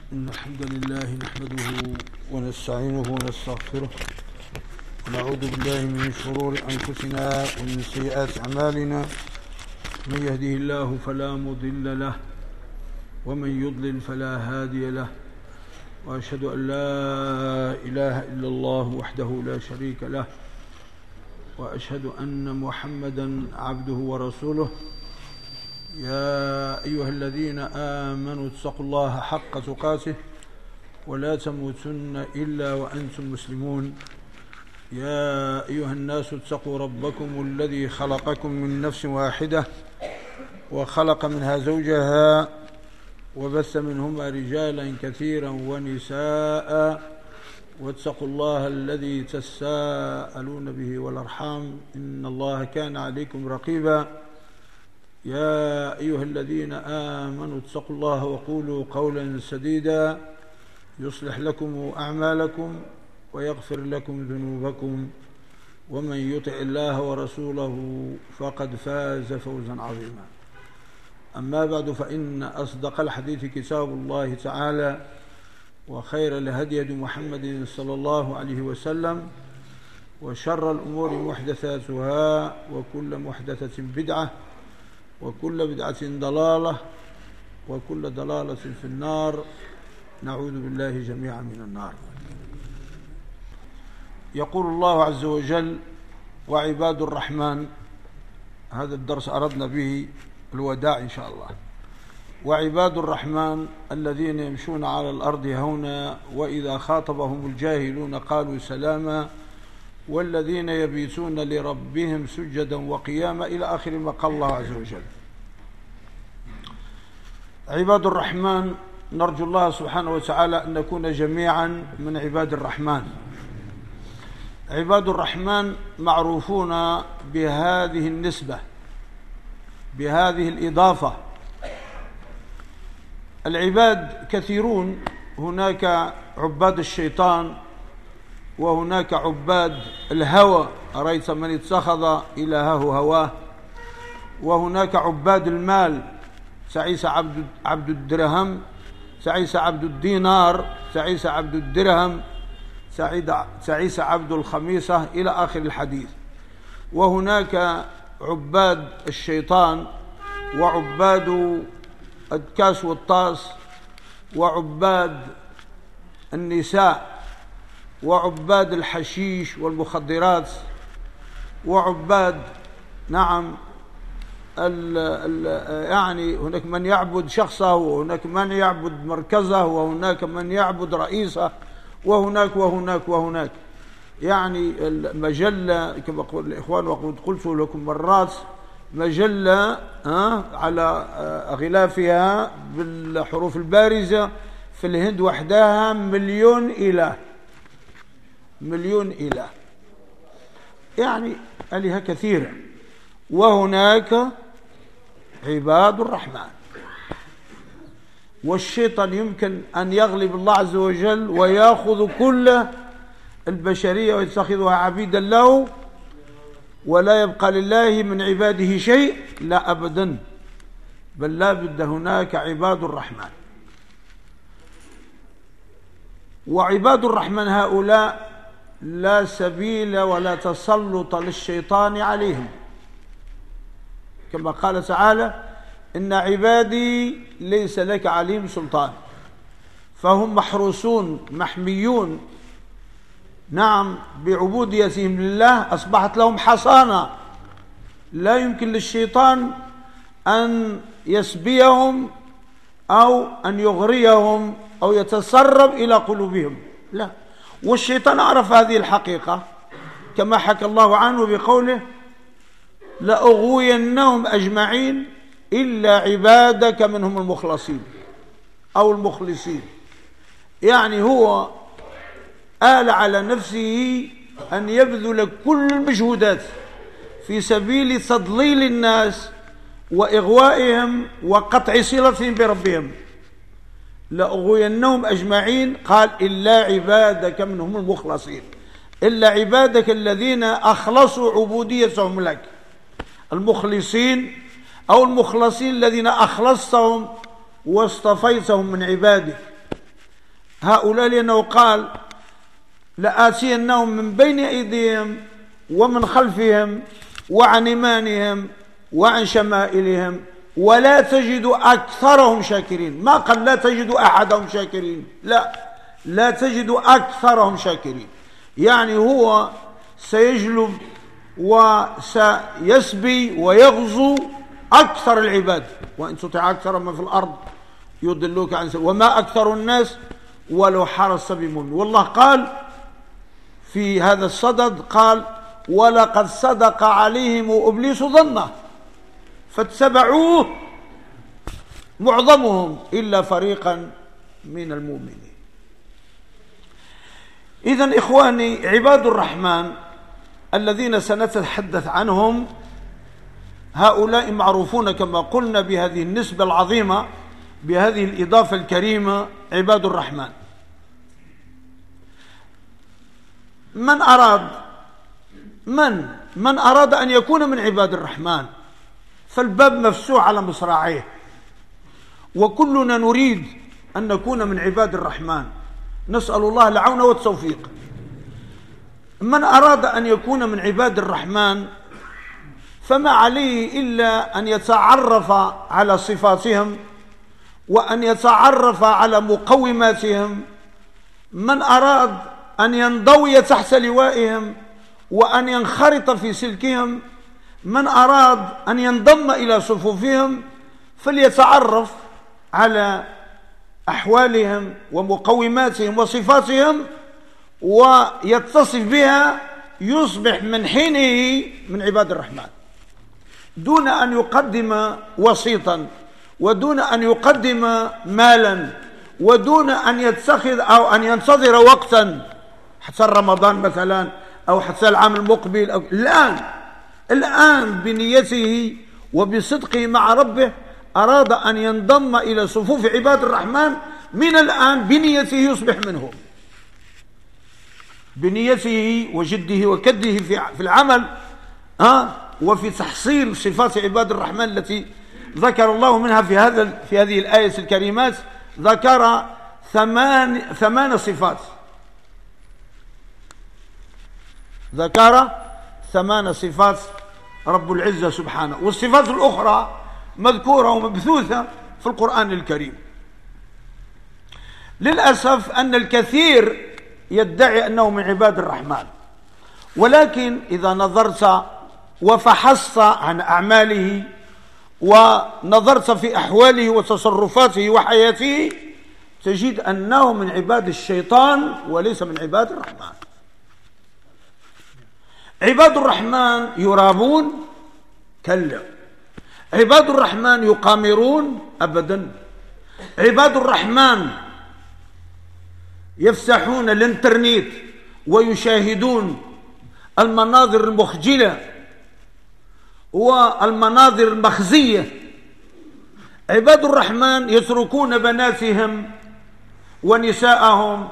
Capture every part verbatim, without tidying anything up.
إن الحمد لله نحمده ونستعينه ونستغفره ونعوذ بالله من شرور أنفسنا ومن سيئات أعمالنا. من يهده الله فلا مضل له ومن يضلل فلا هادي له، وأشهد أن لا إله إلا الله وحده لا شريك له، وأشهد أن محمدا عبده ورسوله. يا أيها الذين آمنوا اتقوا الله حق تقاته ولا تموتن إلا وأنتم مسلمون. يا أيها الناس اتقوا ربكم الذي خلقكم من نفس واحدة وخلق منها زوجها وبث منهما رجالا كثيرا ونساء، واتقوا الله الذي تساءلون به والأرحام إن الله كان عليكم رقيبا. يا أيها الذين آمنوا اتقوا الله وقولوا قولا سديدا يصلح لكم أعمالكم ويغفر لكم ذنوبكم، ومن يطع الله ورسوله فقد فاز فوزا عظيما. أما بعد، فإن أصدق الحديث كتاب الله تعالى، وخير الهدي هدي محمد صلى الله عليه وسلم، وشر الأمور محدثاتها، وكل محدثة بدعة، وكل بدعة ضلالة، وكل ضلالة في النار. نعوذ بالله جميعا من النار. يقول الله عز وجل: وعباد الرحمن. هذا الدرس أردنا به الوداع إن شاء الله. وعباد الرحمن الذين يمشون على الأرض هونا وإذا خاطبهم الجاهلون قالوا سلاما والذين يبيتون لربهم سجدا وقياما، إلى آخر ما قال الله عز وجل. عباد الرحمن، نرجو الله سبحانه وتعالى أن نكون جميعا من عباد الرحمن. عباد الرحمن معروفون بهذه النسبة، بهذه الإضافة. العباد كثيرون، هناك عباد الشيطان وهناك عباد الهوى، أرأيت من اتخذ إلهه هواه. وهناك عباد المال، تعيس عبد عبد الدرهم، تعيس عبد الدينار، تعيس عبد الدرهم، تعيس عبد الخميصة، إلى آخر الحديث. وهناك عباد الشيطان وعباد الكاس والطاس وعباد النساء وعباد الحشيش والمخدرات وعباد نعم ال ال يعني هناك من يعبد شخصه، وهناك من يعبد مركزه، وهناك من يعبد رئيسه، وهناك وهناك وهناك يعني المجلة كما قال الإخوان، وقد قلت لكم مرات، مجلة على غلافها بالحروف البارزة في الهند وحدها مليون إله، مليون إله، يعني آلهة كثيرة. وهناك عباد الرحمن. والشيطان يمكن أن يغلب الله عز وجل ويأخذ كل البشرية ويتخذها عبيدا له، ولا يبقى لله من عباده شيء، لا أبدا، بل لا بد هناك عباد الرحمن. وعباد الرحمن هؤلاء لا سبيل ولا تسلط للشيطان عليهم، كما قال تعالى: إن عبادي ليس لك عليهم سلطان. فهم محروسون محميون نعم بعبوديتهم لله، أصبحت لهم حصانة، لا يمكن للشيطان أن يسبيهم أو أن يغريهم أو يتسرب إلى قلوبهم، لا. والشيطان عرف هذه الحقيقة كما حكى الله عنه بقوله: لأغوينهم أجمعين إلا عبادك منهم المخلصين أو المخلصين. يعني هو آل على نفسه أن يبذل كل المجهودات في سبيل تضليل الناس وإغوائهم وقطع صلتهم بربهم. لأغوينهم أجمعين، قال: إلا عبادك منهم المخلصين، إلا عبادك الذين أخلصوا عبوديتهم لك. المخلصين أو المخلصين الذين أخلصتهم واصطفيتهم من عبادك. هؤلاء لأنه قال لآتينهم من بين أيديهم ومن خلفهم وعن يمانهم وعن شمائلهم ولا تجد أكثرهم شاكرين. ما قال لا تجد أحدهم شاكرين، لا، لا تجد أكثرهم شاكرين، يعني هو سيجلب وسيسبي ويغزو أكثر العباد. وإن تطع أكثر من في الأرض يضلوك عن سبيل وما أكثر الناس ولو حرصت بمؤمن. والله قال في هذا الصدد، قال ولقد صدق عليهم إبليس ظنه فاتبعوه معظمهم إلا فريقا من المؤمنين. إذن إخواني، عباد الرحمن الذين سنتحدث عنهم هؤلاء معروفون كما قلنا بهذه النسبة العظيمة، بهذه الإضافة الكريمة، عباد الرحمن. من أراد من من أراد أن يكون من عباد الرحمن فالباب مفتوح على مصراعيه، وكلنا نريد أن نكون من عباد الرحمن، نسأل الله العون والتوفيق. من أراد أن يكون من عباد الرحمن فما عليه إلا أن يتعرف على صفاتهم وأن يتعرف على مقوماتهم. من أراد أن ينضوي تحت لوائهم وأن ينخرط في سلكهم، من أراد أن ينضم إلى صفوفهم فليتعرف على أحوالهم ومقوماتهم وصفاتهم ويتصف بها، يصبح من حينه من عباد الرحمن، دون أن يقدم وسيطا ودون أن يقدم مالا ودون أن يتخذ أو أن ينتظر وقتا حتى رمضان مثلا أو حتى العام المقبل أو الآن الآن بنيته وبصدقه مع ربه أراد أن ينضم إلى صفوف عباد الرحمن من الآن بنيته يصبح منهم، بنيته وجده وكده في العمل ها وفي تحصيل صفات عباد الرحمن التي ذكر الله منها في هذا في هذه الآية الكريمات. ذكر ثمان ثمان صفات، ذكر ثمان صفات رب العزة سبحانه، والصفات الأخرى مذكورة ومبثوثة في القرآن الكريم. للأسف أن الكثير يدعي أنه من عباد الرحمن، ولكن إذا نظرت وفحصت عن أعماله ونظرت في أحواله وتصرفاته وحياته تجد أنه من عباد الشيطان وليس من عباد الرحمن. عباد الرحمن يرابون؟ كلا. عباد الرحمن يقامرون؟ أبدا. عباد الرحمن يفتحون الانترنت ويشاهدون المناظر المخجلة والمناظر المخزية. عباد الرحمن يتركون بناتهم ونساءهم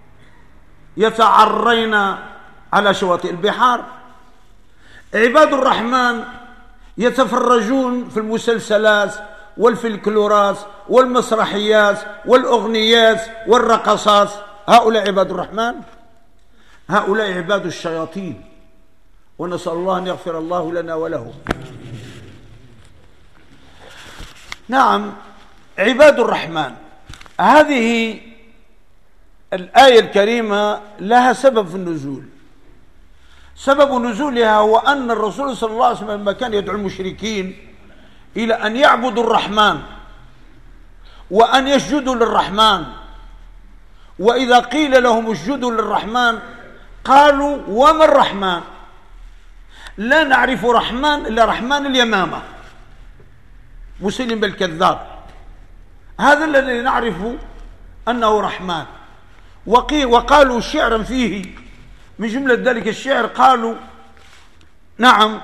يتعرين على شواطئ البحار. عباد الرحمن يتفرجون في المسلسلات والفلكلورات والمسرحيات والأغنيات والرقصات. هؤلاء عباد الرحمن؟ هؤلاء عباد الشياطين، ونسأل الله أن يغفر الله لنا ولهم. نعم، عباد الرحمن. هذه الآية الكريمة لها سبب في النزول. سبب نزولها هو أن الرسول صلى الله عليه وسلم لما كان يدعو المشركين إلى أن يعبدوا الرحمن وأن يسجدوا للرحمن، وإذا قيل لهم اسجدوا للرحمن قالوا وما الرحمن؟ لا نعرف رحمن إلا رحمن اليمامة مسلم بالكذاب، هذا الذي نعرف أنه رحمن. وقالوا شعرا فيه من جملة ذلك الشعر، قالوا نعم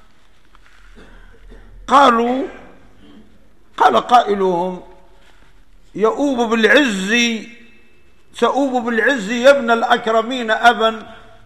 قالوا قال قائلهم يؤوب بالعز تؤوب بالعز يا ابن الأكرمين أبا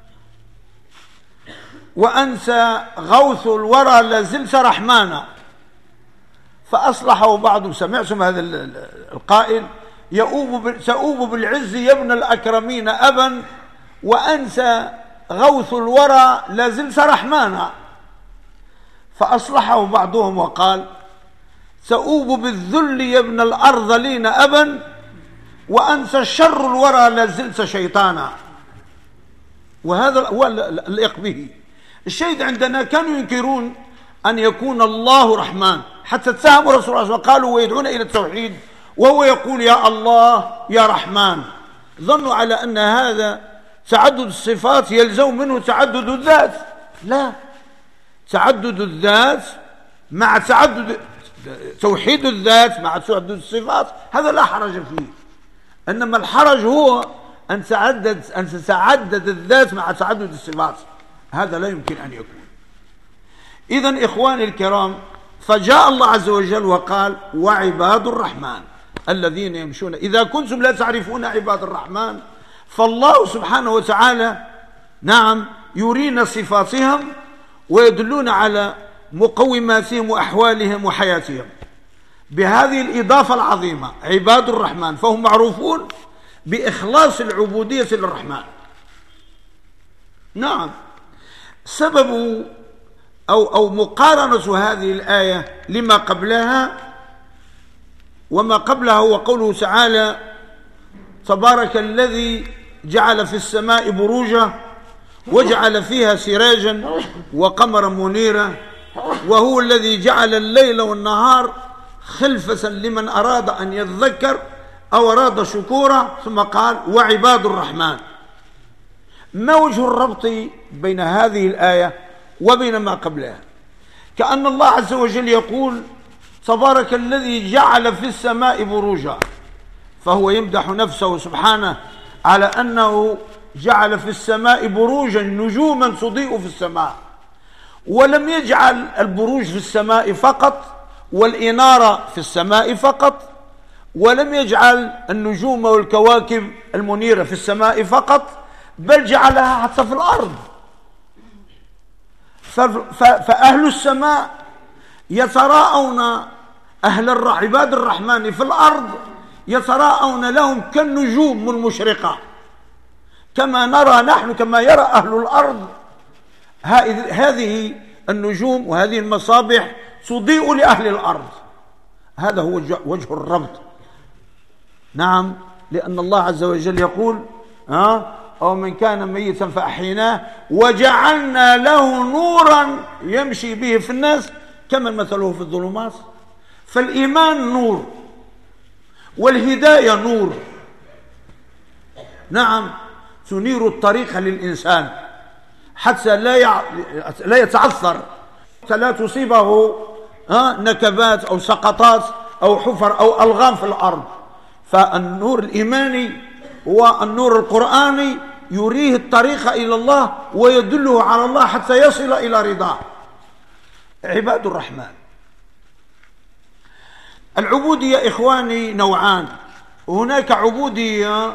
وأنت غوث الورى لازلت رحمانا. فأصلحوا بعضهم، سمعتم هذا القائل يؤوب سأوب بالعز يا ابن الأكرمين أبا، وأنسى غوث الورى لازلت رحمانا. فأصلحه بعضهم وقال سأوب بالذل يا ابن الأرذلين أبا، وأنسى شر الورى لازلت شيطانا. وهذا هو الليق به. الشيء عندنا كانوا ينكرون أن يكون الله رحمن، حتى اتهموا رسول الله صلى الله عليه وسلم قالوا ويدعون إلى التوحيد وهو يقول يا الله يا رحمن. ظنوا على أن هذا تعدد الصفات يلزم منه تعدد الذات. لا، تعدد الذات مع تعدد توحيد الذات مع تعدد الصفات هذا لا حرج فيه، إنما الحرج هو أن تعدد أن تتعدد الذات مع تعدد الصفات، هذا لا يمكن أن يكون. إذن إخواني الكرام، فجاء الله عز وجل وقال وعباد الرحمن الذين يمشون. إذا كنتم لا تعرفون عباد الرحمن فالله سبحانه وتعالى نعم يرينا صفاتهم ويدلون على مقوماتهم وأحوالهم وحياتهم بهذه الإضافة العظيمة عباد الرحمن، فهم معروفون بإخلاص العبودية للرحمن. نعم، سبب أو, أو مقارنة هذه الآية لما قبلها وما قبلها هو قوله تعالى تبارك الذي جعل في السماء بروجا وجعل فيها سراجا وقمرا منيرا وهو الذي جعل الليل والنهار خلفة لمن أراد أن يذكر أو أراد شكورا. ثم قال وعباد الرحمن. ما وجه الربط بين هذه الآية وبين ما قبلها؟ كأن الله عز وجل يقول تبارك الذي جعل في السماء بروجا، فهو يمدح نفسه سبحانه على أنه جعل في السماء بروجا نجوما تضيء في السماء، ولم يجعل البروج في السماء فقط والإنارة في السماء فقط، ولم يجعل النجوم والكواكب المنيرة في السماء فقط، بل جعلها حتى في الأرض. فأهل السماء يتراءون أهل عباد الرحمن في الأرض يتراءون لهم كالنجوم المشرقة، كما نرى نحن كما يرى أهل الأرض هذه النجوم وهذه المصابيح تضيء لأهل الأرض. هذا هو وجه الربط. نعم، لأن الله عز وجل يقول ها أو من كان ميتا فأحيناه وجعلنا له نورا يمشي به في الناس كمن مثله في الظلمات. فالإيمان نور والهداية نور، نعم، تنير الطريق للإنسان حتى لا يع... لا يتعثر، حتى لا تصيبه ها نكبات أو سقطات أو حفر أو ألغام في الأرض. فالنور الإيماني والنور القرآني يريه الطريق إلى الله ويدله على الله حتى يصل إلى رضاه. عباد الرحمن. العبودية إخواني نوعان، هناك عبودية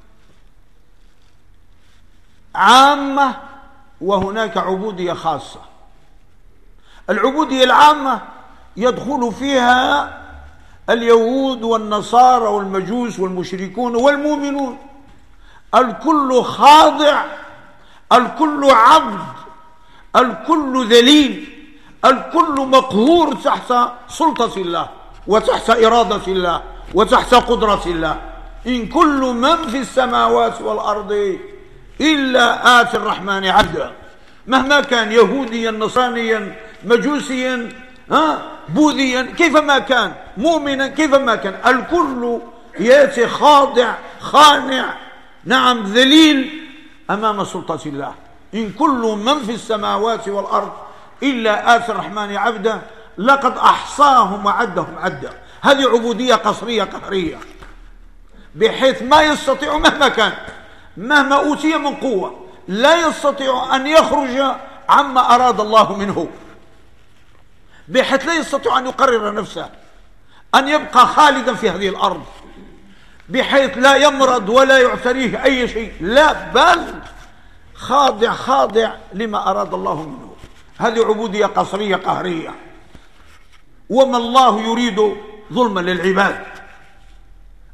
عامة وهناك عبودية خاصة. العبودية العامة يدخل فيها اليهود والنصارى والمجوس والمشركون والمؤمنون، الكل خاضع، الكل عبد، الكل ذليل، الكل مقهور تحت سلطة الله وتحت إرادة الله وتحت قدرة الله. إن كل من في السماوات والأرض إلا آتي الرحمن عبدا. مهما كان يهوديا نصرانيا مجوسيا ها بوذيا كيفما كان، مؤمنا كيفما كان، الكل ياتي خاضع خانع، نعم، ذليل أمام سلطة الله. إن كل من في السماوات والأرض إلا آتي الرحمن عبدا لقد أحصاهم وعدهم عدا. هذه عبودية قصرية قهرية، بحيث ما يستطيع مهما كان مهما أوتي من قوة لا يستطيع أن يخرج عما أراد الله منه، بحيث لا يستطيع أن يقرر نفسه، أن يبقى خالدا في هذه الأرض، بحيث لا يمرض ولا يعتريه أي شيء، لا، بل خاضع خاضع لما أراد الله منه. هذه عبودية قصرية قهرية. وما الله يريد ظلما للعباد،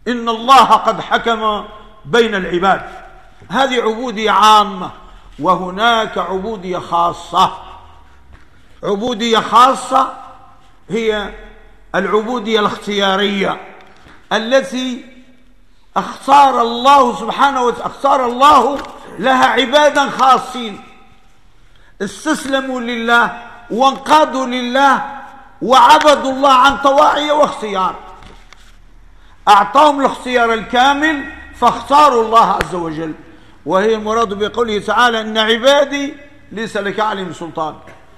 إن الله قد حكم بين العباد. هذه عبودية عامة، وهناك عبودية خاصة. عبودية خاصة هي العبودية الاختيارية التي اختار الله سبحانه وتعالى، اختار الله لها عبادا خاصين استسلموا لله وانقادوا لله وعبدوا الله عن طواعية واختيار. أعطاهم الاختيار الكامل فاختاروا الله عز وجل، وهي المراد بقوله تعالى: إن عبادي ليس لك عليهم سلطان.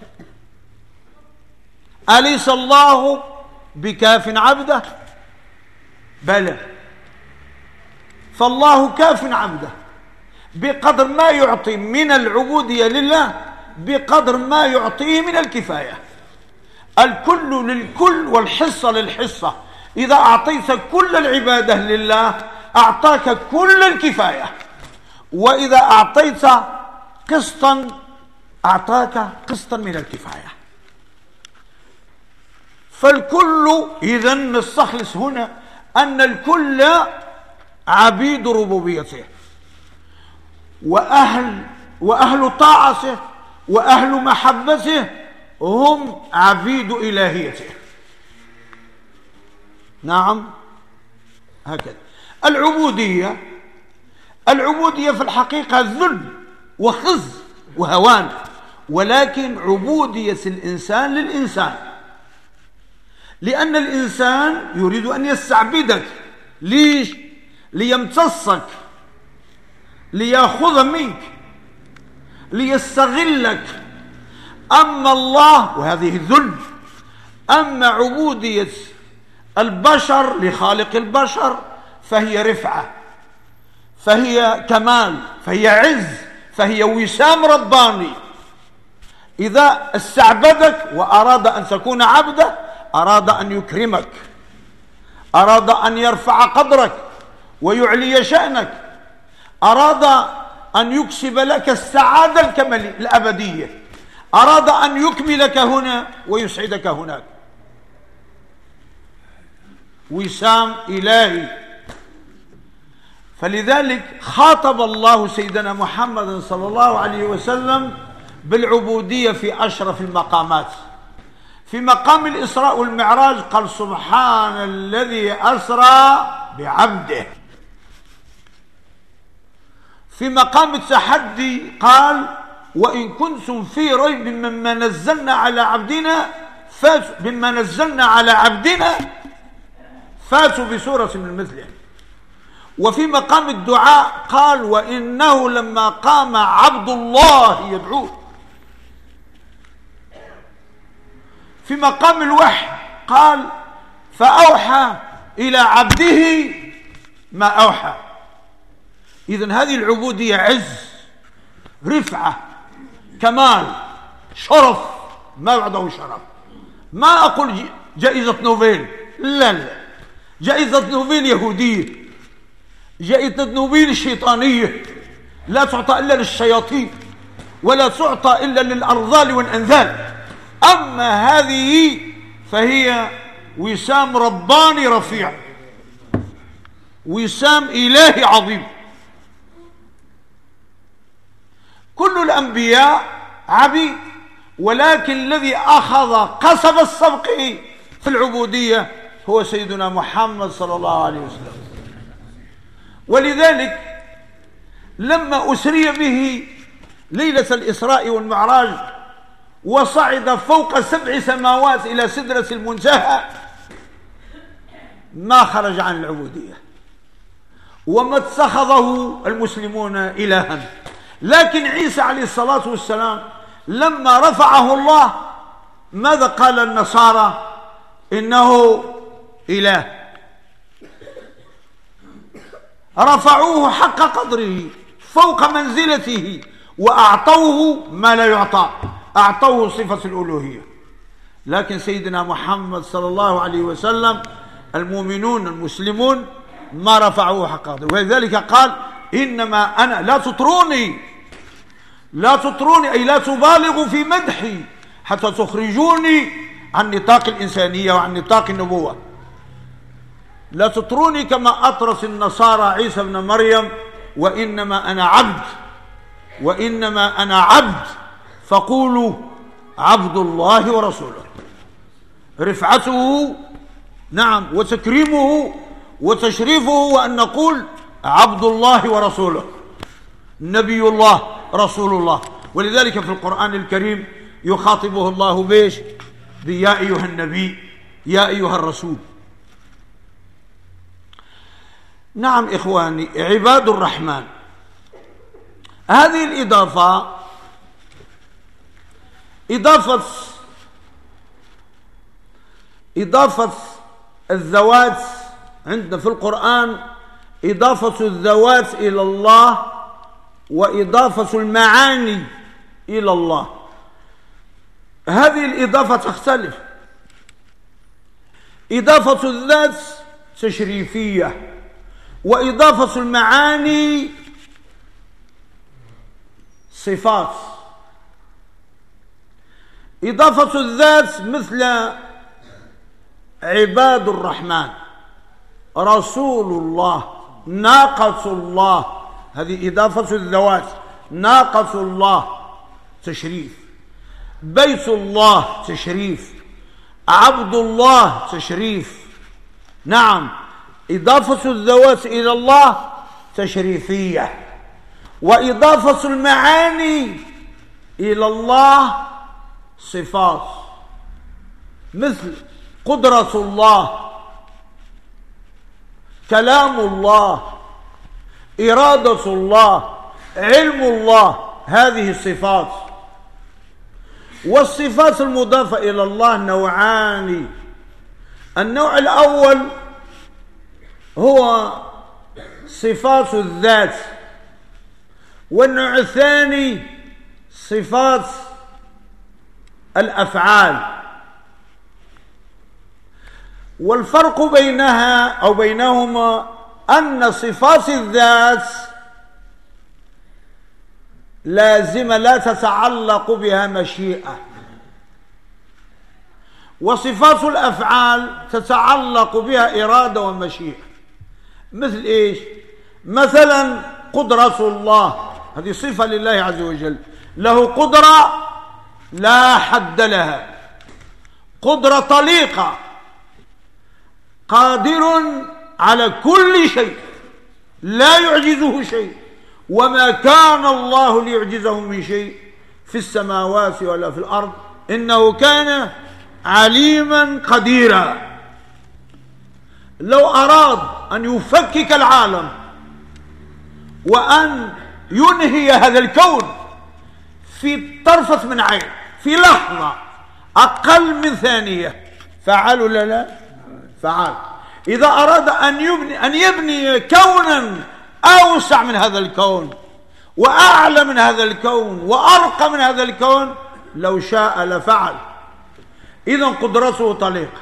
أليس الله بكاف عبده؟ بلى، فالله كاف عبده بقدر ما يعطي من العبودية لله، بقدر ما يعطيه من الكفاية. الكل للكل والحصة للحصة. إذا أعطيت كل العبادة لله أعطاك كل الكفاية، وإذا أعطيت قسطا أعطاك قسطا من الكفاية. فالكل، إذن نستخلص هنا أن الكل عبيد ربوبيته، وأهل وأهل طاعته وأهل محبته هم عبيد إلهيته. نعم، هكذا. العبودية العبودية في الحقيقة ذل وخزي وهوان، ولكن عبودية الإنسان للإنسان، لأن الإنسان يريد أن يستعبدك. ليش؟ ليمتصك، ليأخذ منك، ليستغلك. أما الله، وهذه ذل. أما عبودية البشر لخالق البشر فهي رفعة، فهي كمال، فهي عز، فهي وسام رباني. إذا استعبدك وأراد أن تكون عبدا، أراد أن يكرمك، أراد أن يرفع قدرك ويعلي شأنك، أراد أن يكسب لك السعادة الكمالية الأبدية، أراد أن يكملك هنا ويسعدك هناك. وسام إلهي. فلذلك خاطب الله سيدنا محمد صلى الله عليه وسلم بالعبودية في أشرف المقامات. في مقام الإسراء والمعراج قال: سبحان الذي أسرى بعبده. في مقام التحدي قال: وإن كنتم في ريب مما نزلنا على عبدنا فاتوا مما نزلنا على عبدنا فاتوا بسورة من مثله. وفي مقام الدعاء قال: وإنه لما قام عبد الله يدعوه. في مقام الوحي قال: فأوحى إلى عبده ما أوحى. إذن هذه العبودية عز، رفعة، كمال، شرف، ما بعده شرف. ما أقول جائزة نوبل، لا لا، جائزة نوبل يهودية، جائزة نوبل شيطانية، لا تعطى إلا للشياطين ولا تعطى إلا للأرذال والأنذال. أما هذه فهي وسام رباني رفيع، وسام إلهي عظيم. كل الأنبياء عبيد، ولكن الذي أخذ قصب السبق في العبودية هو سيدنا محمد صلى الله عليه وسلم. ولذلك لما أسري به ليلة الإسراء والمعراج وصعد فوق سبع سماوات إلى سدرة المنتهى ما خرج عن العبودية، وما اتخذه المسلمون إلها. لكن عيسى عليه الصلاة والسلام لما رفعه الله ماذا قال النصارى؟ إنه إله. رفعوه حق قدره فوق منزلته وأعطوه ما لا يعطى، أعطوه صفة الألوهية. لكن سيدنا محمد صلى الله عليه وسلم المؤمنون المسلمون ما رفعوه حق قدره، ولذلك قال: إنما أنا لا تطروني لا تطروني أي لا تبالغوا في مدحي حتى تخرجوني عن نطاق الإنسانية وعن نطاق النبوة. لا تطروني كما أطرس النصارى عيسى ابن مريم، وإنما أنا عبد، وإنما أنا عبد، فقولوا عبد الله ورسوله. رفعته نعم وتكريمه وتشريفه، وأن نقول عبد الله ورسوله، نبي الله رسول الله. ولذلك في القرآن الكريم يخاطبه الله بيش؟ بيا أيها النبي، يا أيها الرسول. نعم إخواني، عباد الرحمن هذه الإضافة إضافة إضافة الذوات عندنا في القرآن، إضافة الذوات إلى الله وإضافة المعاني إلى الله. هذه الإضافة تختلف. إضافة الذات تشريفية، وإضافة المعاني صفات. إضافة الذات مثل عباد الرحمن، رسول الله، ناقة الله، هذه إضافة الذوات. ناقة الله تشريف، بيت الله تشريف، عبد الله تشريف. نعم، إضافة الذوات إلى الله تشريفية، وإضافة المعاني إلى الله صفات، مثل قدرة الله، كلام الله، إرادة الله، علم الله، هذه الصفات. والصفات المضافة إلى الله نوعان. النوع الأول هو صفات الذات، والنوع الثاني صفات الأفعال. والفرق بينها أو بينهما أن صفات الذات لازمة لا تتعلق بها مشيئة، وصفات الأفعال تتعلق بها إرادة ومشيئة. مثل إيش؟ مثلا قدرة الله، هذه صفة لله عز وجل، له قدرة لا حد لها، قدرة طليقة، قادر على كل شيء، لا يعجزه شيء، وما كان الله ليعجزه من شيء في السماوات ولا في الأرض، إنه كان عليما قديرا. لو أراد أن يفكك العالم وأن ينهي هذا الكون في طرفة من عين، في لحظة أقل من ثانية، فعل ولا لا؟ فعل. إذا أراد أن يبني أن يبني كونا أوسع من هذا الكون وأعلى من هذا الكون وأرقى من هذا الكون، لو شاء لفعل. إذن قدرته طليقة.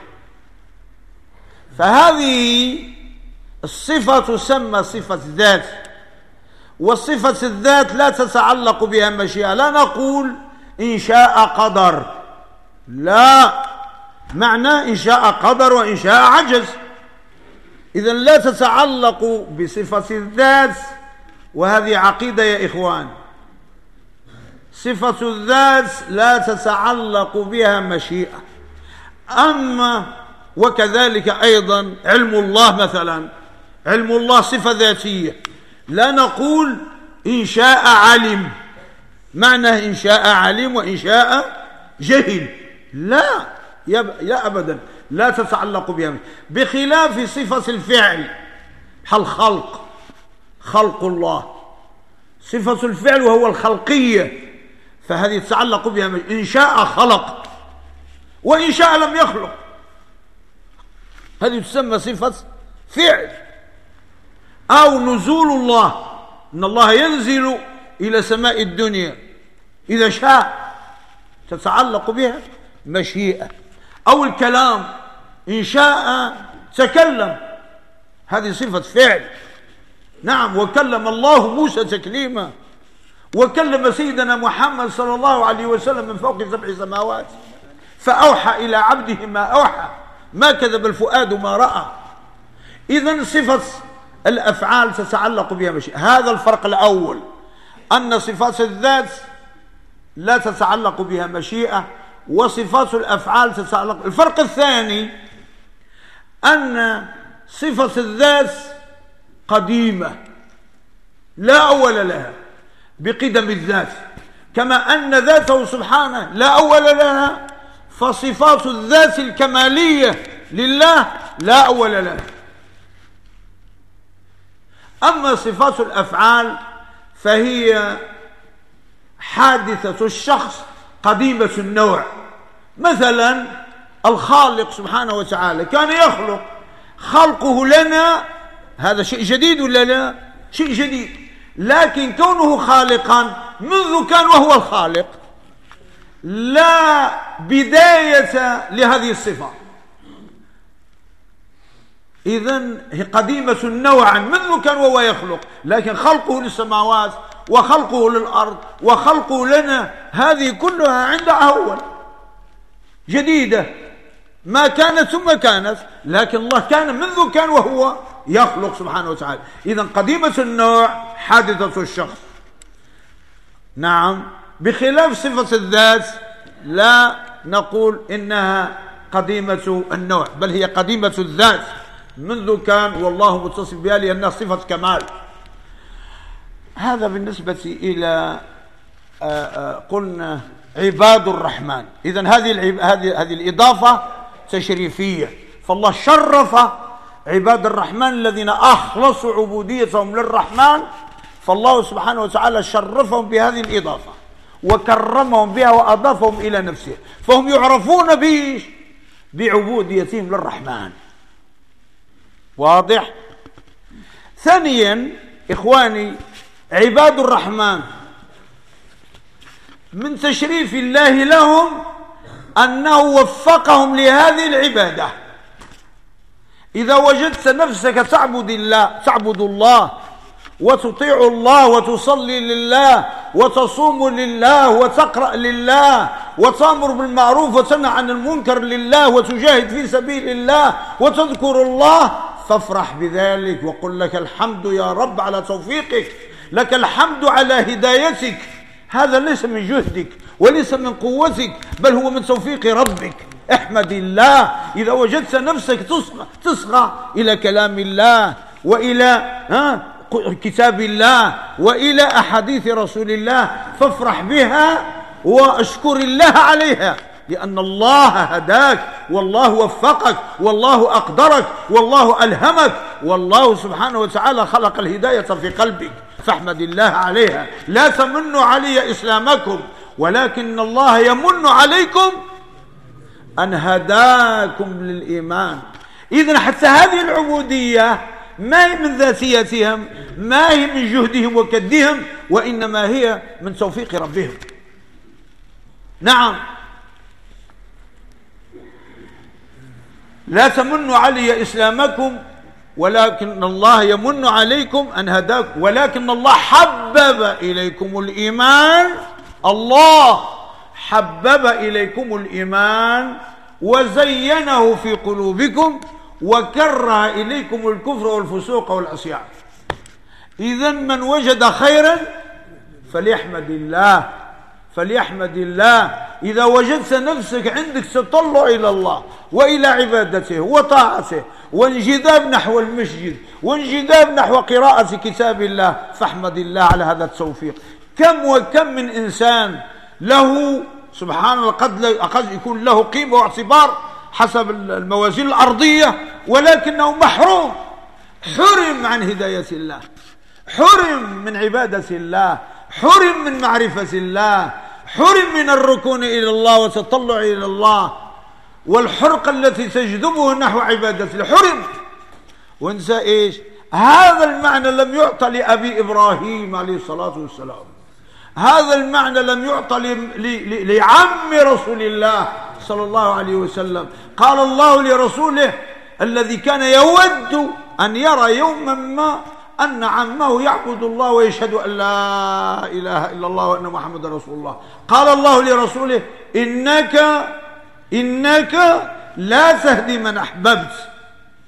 فهذه الصفة تسمى صفة ذات، والصفة الذات لا تتعلق بها مشيئة. لا نقول إن شاء قدر، لا، معنى إن شاء قدر وإن شاء عجز. إذن لا تتعلق بصفة الذات، وهذه عقيدة يا إخوان. صفة الذات لا تتعلق بها مشيئة. أما وكذلك أيضا علم الله مثلا، علم الله صفة ذاتية، لا نقول إن شاء علم، معنى إن شاء علم وإن شاء جهل، لا لا أبدا، لا تتعلق بها. بخلاف صفة الفعل، الخلق، خلق الله صفة الفعل وهو الخلقية، فهذه تتعلق بها. إن شاء خلق وإن شاء لم يخلق، هذه تسمى صفة فعل. أو نزول الله، إن الله ينزل إلى سماء الدنيا إذا شاء، تتعلق بها مشيئة. أو الكلام، إن شاء تكلم، هذه صفة فعل. نعم، وكلم الله موسى تكليما، وكلم سيدنا محمد صلى الله عليه وسلم من فوق سبع سماوات، فأوحى إلى عبده ما أوحى، ما كذب الفؤاد ما رأى. إذن صفة الأفعال تتعلق بها مشيئة. هذا الفرق الأول، أن صفات الذات لا تتعلق بها مشيئة، وصفات الأفعال تتعلق. الفرق الثاني أن صفة الذات قديمة لا أول لها بقدم الذات، كما أن ذاته سبحانه لا أول لها، فصفات الذات الكمالية لله لا أول لها. أما صفات الأفعال فهي حادثة الشخص قديمة النوع. مثلا الخالق سبحانه وتعالى كان يخلق، خلقه لنا هذا شيء جديد ولا لا؟ شيء جديد، لكن كونه خالقا منذ كان وهو الخالق لا بداية لهذه الصفة. إذن هي قديمة نوعا منذ كان وهو يخلق، لكن خلقه للسماوات وخلقه للأرض وخلقه لنا هذه كلها عندها أول جديدة، ما كانت ثم كانت، لكن الله كان منذ كان وهو يخلق سبحانه وتعالى. إذن قديمة النوع حادثة الشخص. نعم، بخلاف صفة الذات لا نقول إنها قديمة النوع، بل هي قديمة الذات منذ كان، والله متصف بها لأنها صفة كمال. هذا بالنسبة إلى قلنا عباد الرحمن. إذن هذه هذه هذه الإضافة تشريفية، فالله شرف عباد الرحمن الذين أخلصوا عبوديتهم للرحمن، فالله سبحانه وتعالى شرفهم بهذه الإضافة وكرمهم بها وأضافهم إلى نفسه، فهم يعرفون به بعبوديتهم للرحمن. واضح؟ ثانيا إخواني، عباد الرحمن من تشريف الله لهم أنه وفقهم لهذه العبادة. إذا وجدت نفسك تعبد الله تعبد الله وتطيع الله وتصلي لله وتصوم لله وتقرأ لله وتأمر بالمعروف وتنهى عن المنكر لله وتجاهد في سبيل الله وتذكر الله، فافرح بذلك وقل لك الحمد يا رب على توفيقك، لك الحمد على هدايتك. هذا ليس من جهدك وليس من قوتك، بل هو من توفيق ربك. احمد الله إذا وجدت نفسك تصغى, تصغى إلى كلام الله وإلى ها كتاب الله وإلى أحاديث رسول الله، فافرح بها واشكر الله عليها، لأن الله هداك والله وفقك والله أقدرك والله ألهمك، والله سبحانه وتعالى خلق الهداية في قلبك، فاحمد الله عليها. لا تمنوا علي إسلامكم ولكن الله يمن عليكم أن هداكم للإيمان. إذن حتى هذه العبودية ما هي من ذاتيتهم، ما هي من جهدهم وكدهم، وإنما هي من توفيق ربهم. نعم، لا تمنوا علي إسلامكم ولكن الله يمن عليكم أن هداكم، ولكن الله حبب إليكم الإيمان، الله حبب إليكم الإيمان وزينه في قلوبكم وكره إليكم الكفر والفسوق والعصيان. إذن من وجد خيرا فليحمد الله فليحمد الله. إذا وجدت نفسك عندك تطلع إلى الله وإلى عبادته وطاعته وانجذاب نحو المسجد وانجذاب نحو قراءة كتاب الله، فاحمد الله على هذا التوفيق. كم وكم من إنسان له سبحان الله قد, قد يكون له قيمة واعتبار حسب الموازين الأرضية، ولكنه محروم، حرم عن هداية الله، حرم من عبادة الله، حرم من معرفة الله، حرم من الركون إلى الله وتطلع إلى الله والحرقة التي تجذبه نحو عبادة الله، حرم. وانسى إيش؟ هذا المعنى لم يعطى لأبي إبراهيم عليه الصلاة والسلام، هذا المعنى لم يعطى لعم رسول الله صلى الله عليه وسلم. قال الله لرسوله الذي كان يود أن يرى يوما ما أن عمه يعبد الله ويشهد أن لا إله إلا الله وأن محمد رسول الله، قال الله لرسوله إنك إنك لا تهدي من أحببت،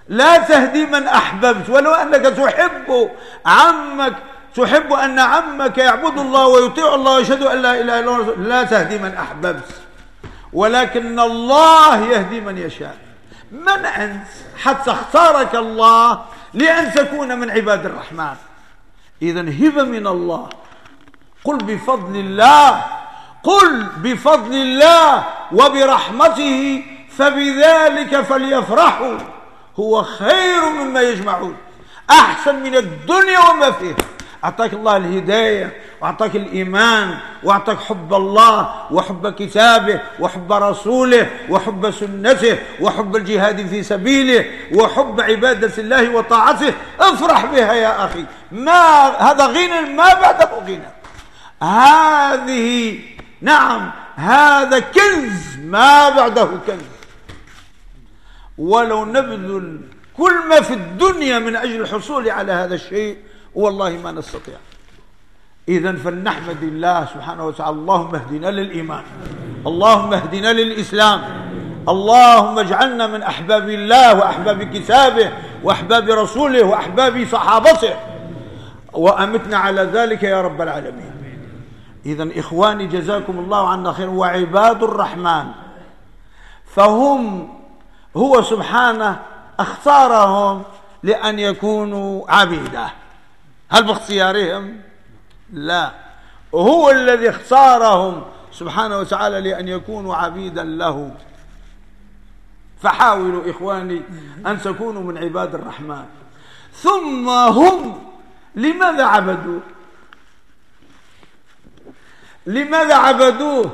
لا تهدي من أحببت، ولو أنك تحب عمك، تحب أن عمك يعبد الله ويطيع الله ويشهد أن لا إله إلا الله، لا تهدي من أحببت، ولكن الله يهدي من يشاء. من أنت حتى اختارك الله لأن تكون من عباد الرحمن؟ إذن هبة من الله. قل بفضل الله، قل بفضل الله وبرحمته فبذلك فليفرحوا هو خير مما يجمعون، أحسن من الدنيا وما فيها. أعطاك الله الهداية وأعطاك الإيمان وأعطاك حب الله وحب كتابه وحب رسوله وحب سنته وحب الجهاد في سبيله وحب عبادة الله وطاعته. افرح بها يا أخي، ما هذا غنى ما بعده غنى، هذه نعم هذا كنز ما بعده كنز. ولو نبذل كل ما في الدنيا من أجل الحصول على هذا الشيء والله ما نستطيع. إذن فلنحمد الله سبحانه وتعالى. اللهم اهدنا للإيمان، اللهم اهدنا للإسلام، اللهم اجعلنا من أحباب الله وأحباب كتابه وأحباب رسوله وأحباب صحابته، وأمتنا على ذلك يا رب العالمين. إذن إخواني جزاكم الله عنا خير. وعباد الرحمن فهم هو سبحانه اختارهم لأن يكونوا عبيده. هل باختيارهم؟ لا، هو الذي اختارهم سبحانه وتعالى لأن يكونوا عبيدا له. فحاولوا إخواني أن تكونوا من عباد الرحمن. ثم هم لماذا عبدوه؟ لماذا عبدوه؟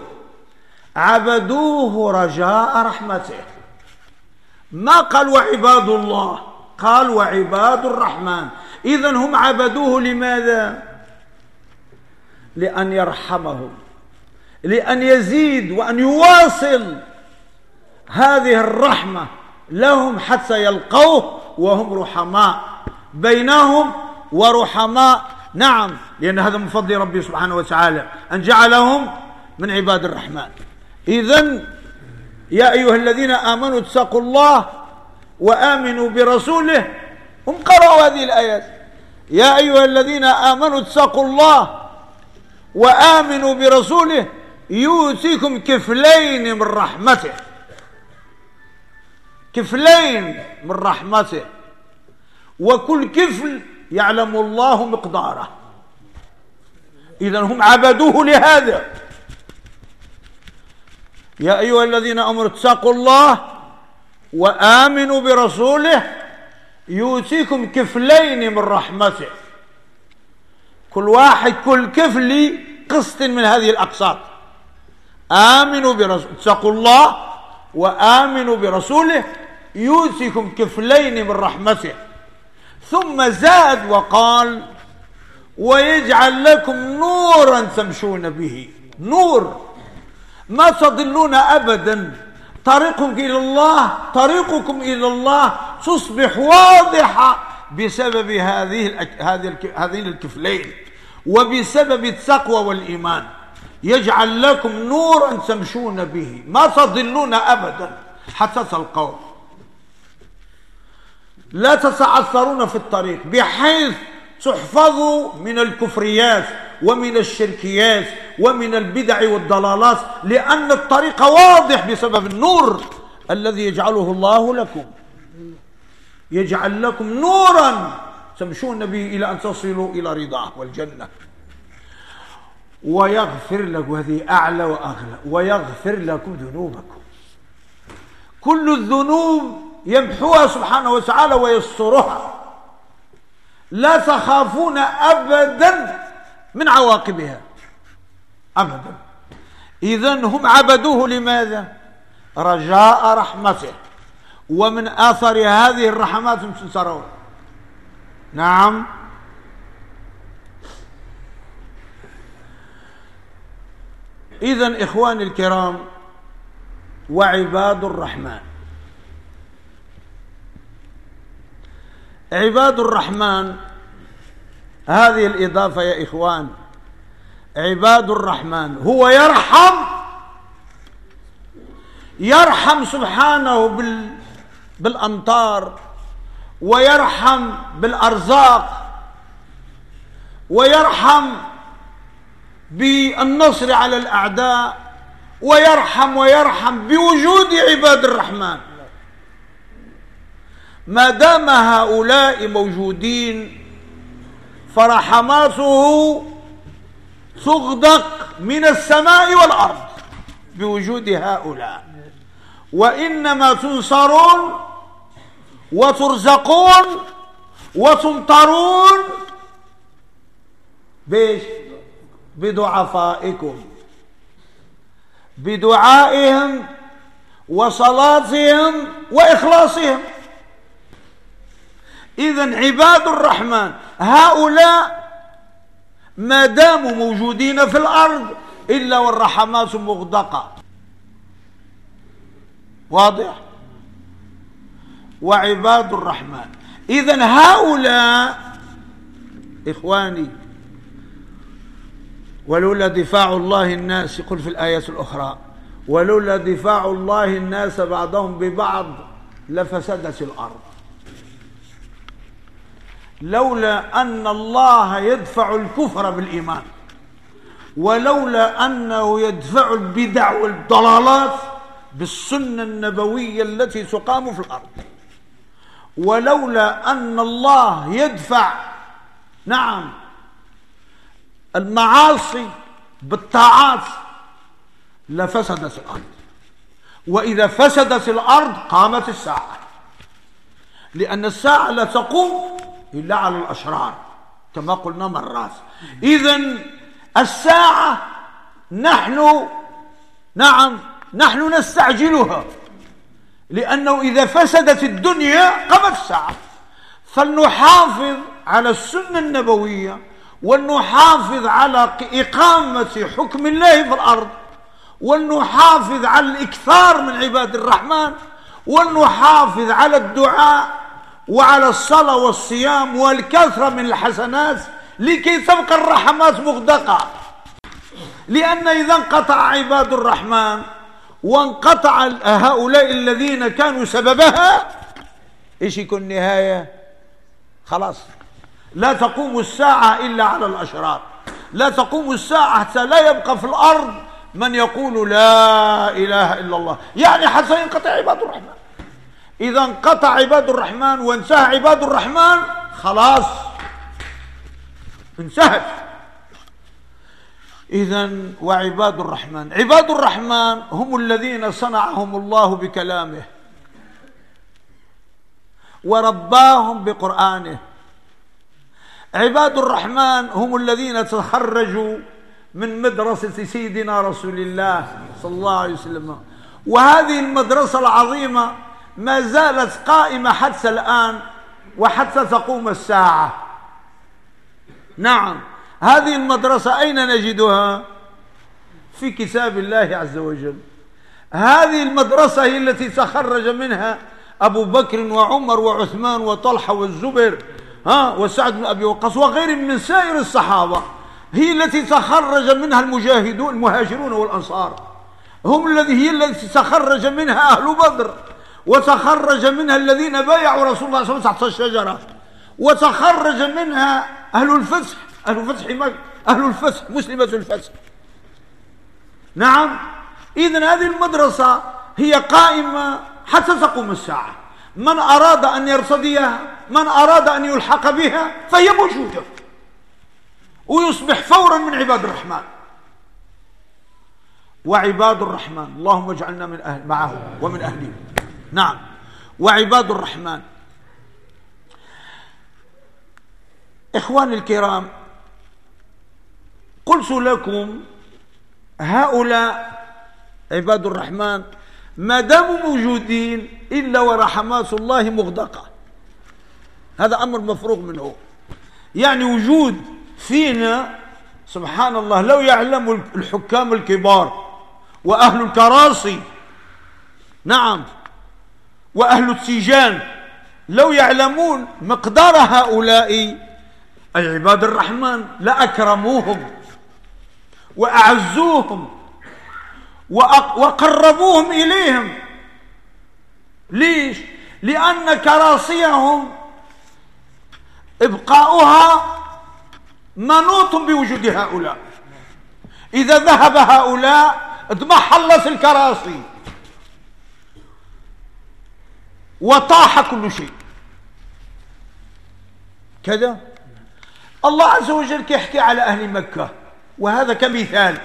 عبدوه رجاء رحمته. ما قال وعباد الله، قال وعباد الرحمن. إذن هم عبدوه لماذا؟ لأن يرحمهم، لأن يزيد وأن يواصل هذه الرحمة لهم حتى يلقوه وهم رحماء بينهم ورحماء. نعم، لأن هذا من فضل ربي سبحانه وتعالى أن جعلهم من عباد الرحمن. إذن يا أيها الذين آمنوا اتقوا الله وآمنوا برسوله. هم قرأوا هذه الآيات، يا أيها الذين آمنوا اتقوا الله وآمنوا برسوله يؤتيكم كفلين من رحمته، كفلين من رحمته، وكل كفل يعلم الله مقداره. إذن هم عبدوه لهذا. يا أيها الذين آمنوا اتقوا الله وآمنوا برسوله يؤتيكم كفلين من رحمته. كل واحد كل كفل قسط من هذه الأقساط. آمنوا برسوله، اتقوا الله وآمنوا برسوله يؤتيكم كفلين من رحمته. ثم زاد وقال ويجعل لكم نورا تمشون به. نور، ما تضلون أبدا. طريقكم إلى الله، طريقكم إلى الله تصبح واضحة بسبب هذه هذين الكفلين وبسبب التقوى والإيمان. يجعل لكم نورا تمشون به، ما تضلون أبدا حتى تلقوه. لا تتعثرون في الطريق بحيث تحفظوا من الكفريات ومن الشركيات ومن البدع والضلالات، لأن الطريق واضح بسبب النور الذي يجعله الله لكم. يجعل لكم نورا تمشون به إلى أن تصلوا إلى رضاه والجنة. ويغفر لكم، هذه أعلى وأغلى، ويغفر لكم ذنوبكم. كل الذنوب يمحوها سبحانه وتعالى ويسترها، لا تخافون أبدا من عواقبها أبدا. إذن هم عبدوه لماذا؟ رجاء رحمته. ومن آثار هذه الرحمات ترون. نعم، إذن إخواني الكرام، وعباد الرحمن. عباد الرحمن هذه الإضافة يا إخوان، عباد الرحمن هو يرحم يرحم سبحانه بال بالأمطار ويرحم بالأرزاق ويرحم بالنصر على الأعداء ويرحم ويرحم بوجود عباد الرحمن. ما دام هؤلاء موجودين فرحماته تغدق من السماء والأرض بوجود هؤلاء، وإنما تنصرون وترزقون وتمطرون بيش؟ بضعفائكم، بدعائهم وصلاتهم وإخلاصهم. إذن عباد الرحمن هؤلاء ما داموا موجودين في الأرض إلا والرحمات مغدقة. واضح؟ وعباد الرحمن إذن هؤلاء إخواني، ولولا دفاع الله الناس، يقول في الآيات الأخرى ولولا دفاع الله الناس بعضهم ببعض لفسدت الأرض. لولا أن الله يدفع الكفر بالإيمان، ولولا أنه يدفع البدع والضلالات بالسنة النبوية التي تقام في الأرض، ولولا أن الله يدفع نعم المعاصي بالطاعات لفسدت الأرض. وإذا فسدت الأرض قامت الساعة، لأن الساعة لا تقوم إلا على الأشرار كما قلنا مرات. إذن الساعة نحن نعم نحن نستعجلها، لأنه إذا فسدت الدنيا قامت الساعة. فلنحافظ على السنة النبوية ولنحافظ على إقامة حكم الله في الأرض، ولنحافظ على الإكثار من عباد الرحمن، ولنحافظ على الدعاء وعلى الصلاة والصيام والكثرة من الحسنات لكي تبقى الرحمات مغدقة. لأن إذا انقطع عباد الرحمن وانقطع هؤلاء الذين كانوا سببها، إيش يكون النهاية؟ خلاص لا تقوم الساعة إلا على الأشرار، لا تقوم الساعة حتى لا يبقى في الأرض من يقول لا إله إلا الله، يعني حتى ينقطع عباد الرحمن. إذا انقطع عباد الرحمن وانتهى عباد الرحمن خلاص انتهت. إذن وعباد الرحمن، عباد الرحمن هم الذين صنعهم الله بكلامه ورباهم بقرآنه. عباد الرحمن هم الذين تخرجوا من مدرسة سيدنا رسول الله صلى الله عليه وسلم، وهذه المدرسة العظيمة ما زالت قائمة حتى الآن وحتى تقوم الساعة. نعم، هذه المدرسة أين نجدها؟ في كتاب الله عز وجل. هذه المدرسة هي التي تخرج منها أبو بكر وعمر وعثمان وطلحة والزبير ها وسعد بن أبي وقاص وغيرهم من سائر الصحابة، هي التي تخرج منها المجاهدون المهاجرون والأنصار، هم الذي هي التي تخرج منها أهل بدر، وتخرج منها الذين بايعوا رسول الله صلى الله عليه وسلم تحت الشجرة، وتخرج منها أهل الفتح أهل فتح مكة أهل الفتح مسلمة الفتح. نعم، إذن هذه المدرسة هي قائمة حتى تقوم الساعة. من أراد أن يرتديها، من أراد أن يلحق بها فهي موجودة ويصبح فورا من عباد الرحمن. وعباد الرحمن اللهم اجعلنا من أهل معه ومن أهله. نعم، وعباد الرحمن إخواني الكرام، قلت لكم هؤلاء عباد الرحمن ما داموا موجودين إلا ورحمات الله مغدقة، هذا أمر مفروغ منه. يعني وجود فينا سبحان الله، لو يعلم الحكام الكبار وأهل الكراسي نعم وأهل التيجان لو يعلمون مقدار هؤلاء أي عباد الرحمن لأكرموهم وأعزوهم وقربوهم إليهم. ليش؟ لأن كراسيهم إبقاؤها منوط بوجود هؤلاء. إذا ذهب هؤلاء اضمحلت الكراسي وطاح كل شيء. كذا الله عز وجل كيحكي على أهل مكة، وهذا كمثال.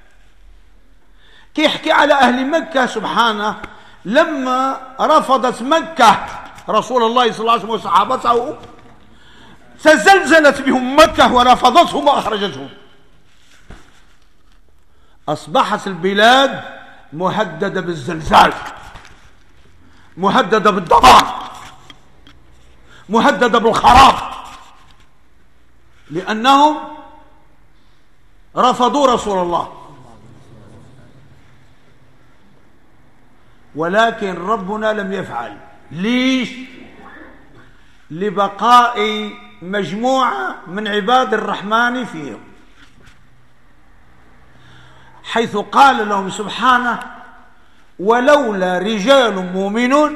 كيحكي على أهل مكة سبحانه لما رفضت مكة رسول الله صلى الله عليه وسلم وصحابته، تزلزلت بهم مكة ورفضتهم وأخرجتهم. أصبحت البلاد مهددة بالزلزال، مهددة بالدمار، مهددة بالخراب، لأنهم رفضوا رسول الله. ولكن ربنا لم يفعل. ليش؟ لبقاء مجموعة من عباد الرحمن فيهم، حيث قال لهم سبحانه: ولولا رجال مؤمنون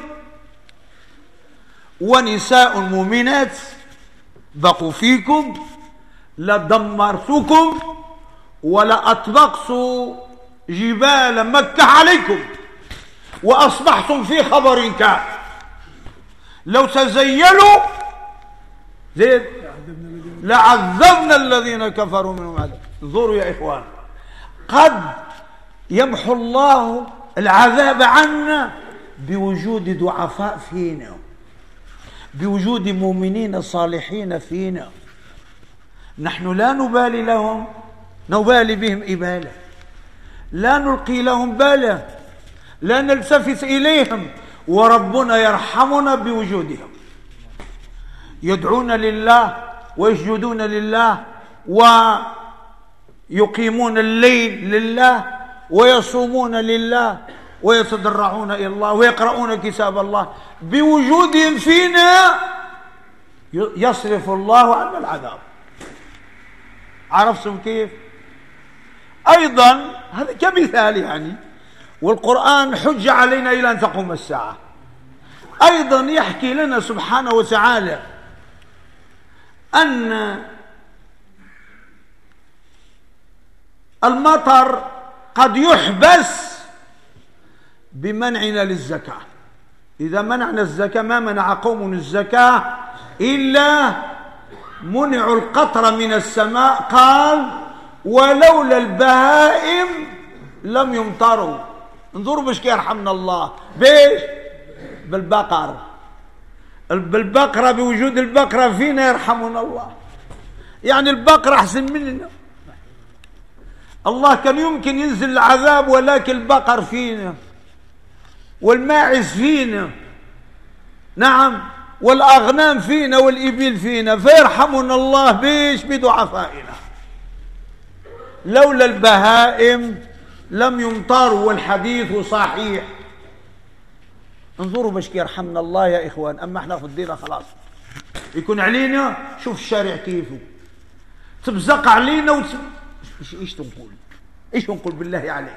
ونساء مؤمنات بقوا فيكم لدمرتكم ولأطبقت جبال مكة عليكم وأصبحتم في خبر كان. لو تزيلوا زيد لعذبنا الذين كفروا منهم عذاب. انظروا يا إخوان، قد يمحو الله العذاب عنا بوجود ضعفاء فينا، بوجود مؤمنين صالحين فينا. نحن لا نبالي لهم، نبالي بهم إبالة، لا نلقي لهم بالا، لا نلتفت إليهم، وربنا يرحمنا بوجودهم. يدعون لله ويسجدون لله ويقيمون الليل لله ويصومون لله ويتضرعون إلى الله ويقرؤون كتاب الله. بوجودهم فينا يصرف الله عنا العذاب. عرفتم كيف؟ أيضا هذا كمثال يعني، والقرآن حج علينا إلى أن تقوم الساعة. أيضا يحكي لنا سبحانه وتعالى أن المطر قد يحبس بمنعنا للزكاة. إذا منعنا الزكاة، ما منع قوم الزكاة إلا منعوا القطر من السماء. قال: ولولا البهائم لم يمطروا. انظروا باش كيرحمنا الله، باش بالبقر، بالبقرة، بوجود البقرة فينا يرحمنا الله. يعني البقرة أحسن مننا. الله كان يمكن ينزل العذاب، ولكن البقر فينا والماعز فينا، نعم، والأغنام فينا والإبل فينا، فيرحمنا الله بيش بضعفائنا. لولا البهائم لم يمطروا، والحديث صحيح. انظروا باش يرحمنا الله يا إخوان. أما احنا فضينا خلاص يكون علينا. شوف الشارع كيفه تبزق علينا وت... ايش ايش تنقول ايش نقول بالله عليك؟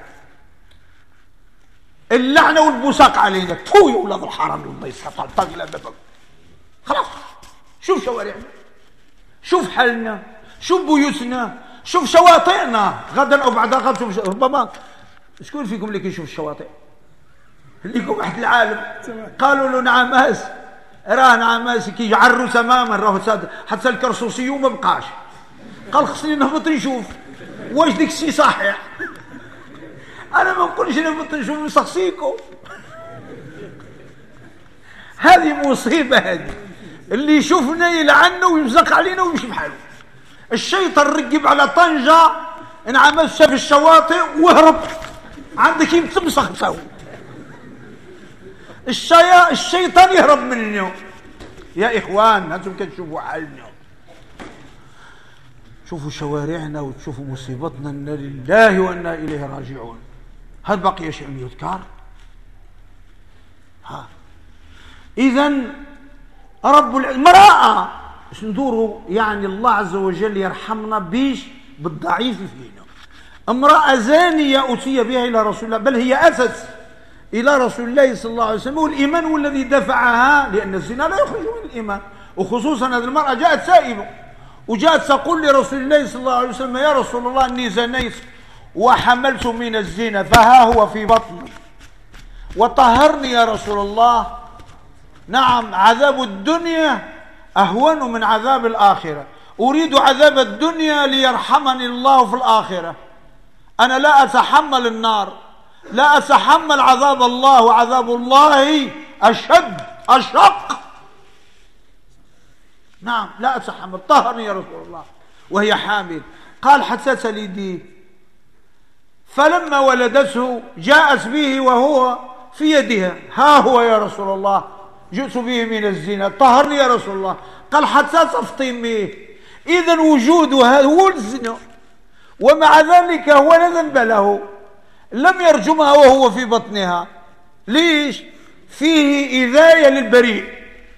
اللعنة والبوساق علينا. تفو يا ولاد الحرام، الله يسطل طاقل بابك. خلاص شوف شوارعنا، شوف حالنا، شوف بيوتنا، شوف شواطئنا. غدا او بعد غد شوف. ربما شكون فيكم اللي كيشوف الشواطئ؟ اللي واحد في العالم قالوا له نعماس، راه نعماس كيجعروا تماما، راه حتى الكرسوسي ما بقاش. قال خصني نهبط نشوف واش ديك الشيء صحيح. انا ما نقولش نهبط نشوف نسقسيكم. هذه مصيبه، هذه اللي يشوفنا يلعنا ويمزق علينا ويمشي بحاله. الشيطان ركب على طنجة، انعمس في الشواطئ وهرب. عندك يمسخ تساوي الشيا الشيطان يهرب منه. يا إخوان هانتم كتشوفوا حالنا، شوفوا شوارعنا وتشوفوا مصيبتنا. إنا لله وإنا إليه راجعون. هل بقي شيء يذكر؟ ها إذن رب المرأة ندوروا، يعني الله عز وجل يرحمنا بيش بالضعيف فينا. امرأة زانية أتي بها إلى رسول الله، بل هي أتت إلى رسول الله صلى الله عليه وسلم، والإيمان هو الذي دفعها، لأن الزنا لا يخرج من الإيمان، وخصوصا هذه المرأة جاءت سائبة وجاءت تقول لرسول الله صلى الله عليه وسلم: يا رسول الله إني زنيت وحملت من الزنا فها هو في بطني وطهرني يا رسول الله. نعم، عذاب الدنيا أهون من عذاب الآخرة، أريد عذاب الدنيا ليرحمني الله في الآخرة. أنا لا أتحمل النار، لا أتحمل عذاب الله، وعذاب الله أشد أشق. نعم لا أتحمل، طهرني يا رسول الله. وهي حامل. قال: حتى تلدي. فلما ولدته جاءت به وهو في يدها: ها هو يا رسول الله، جئت به من الزنا، طهرني يا رسول الله. قال: حتى تفطميه. إذن وجودها هو الزنا، ومع ذلك هو لا ذنب له، لم يرجمها وهو في بطنها. ليش؟ فيه إذاية للبريء،